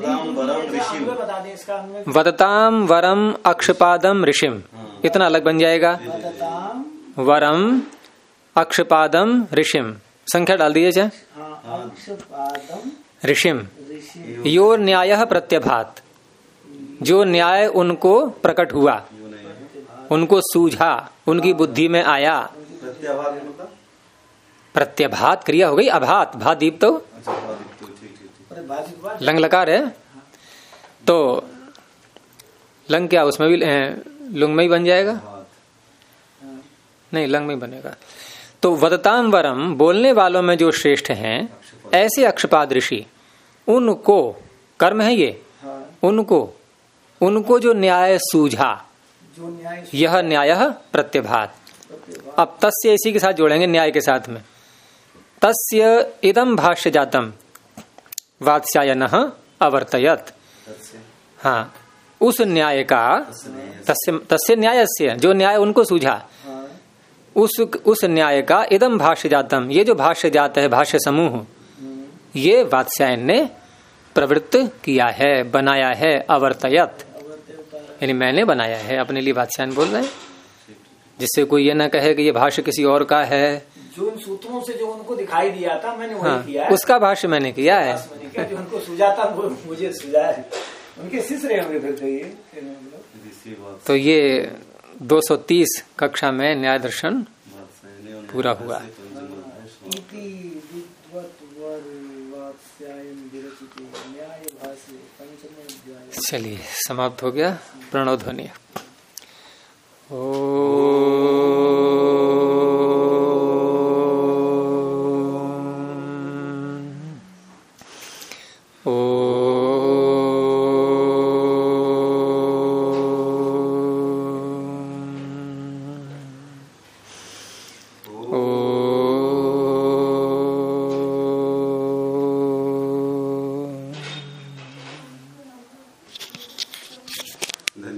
वदताम वरम अक्षपादम ऋषिम, इतना अलग बन जाएगा। वरम अक्षपादम ऋषिम, संख्या डाल दीजिए चाहे। ऋषिम यो न्यायः प्रत्यभात, जो न्याय उनको प्रकट हुआ, उनको सूझा, उनकी बुद्धि में आया। प्रत्यभात क्रिया हो गई, अभात भात दीप तो लंग लकार है, तो लंग क्या उसमें भी लुंग में ही बन जाएगा, नहीं लंग में ही बनेगा। तो वदताम वरम, बोलने वालों में जो श्रेष्ठ हैं ऐसे अक्षपाद ऋषि, उनको कर्म है ये, उनको जो न्याय सूझा, यह न्याय प्रत्यभात। अब तस्य इसी के साथ जोड़ेंगे, न्याय के साथ में। तस्य इदम भाष्य जातम वात्स्यायनः अवर्तयत। हाँ, उस न्याय का, तस्य न्यायस्य, जो न्याय उनको सूझा, उस न्याय का इदम भाष्य जातम, ये जो भाष्य जात है, भाष्य समूह, ये वात्स्यायन ने प्रवृत्त किया है, बनाया है। अवर्तयत यानी मैंने बनाया है, अपने लिए वात्स्यायन बोल रहे हैं, जिससे कोई ये ना कहे कि ये भाष्य किसी और का है। जो इन सूत्रों से जो उनको दिखाई दिया था मैंने वही किया है, उसका भाष्य मैंने किया है। जो उनको सूझा था वो मुझे सूझा है, उनके शिष्य रहे होंगे फिर तो ये। तो ये 230 कक्षा में न्याय दर्शन पूरा हुआ। चलिए समाप्त हो गया। प्रणव ध्वनि।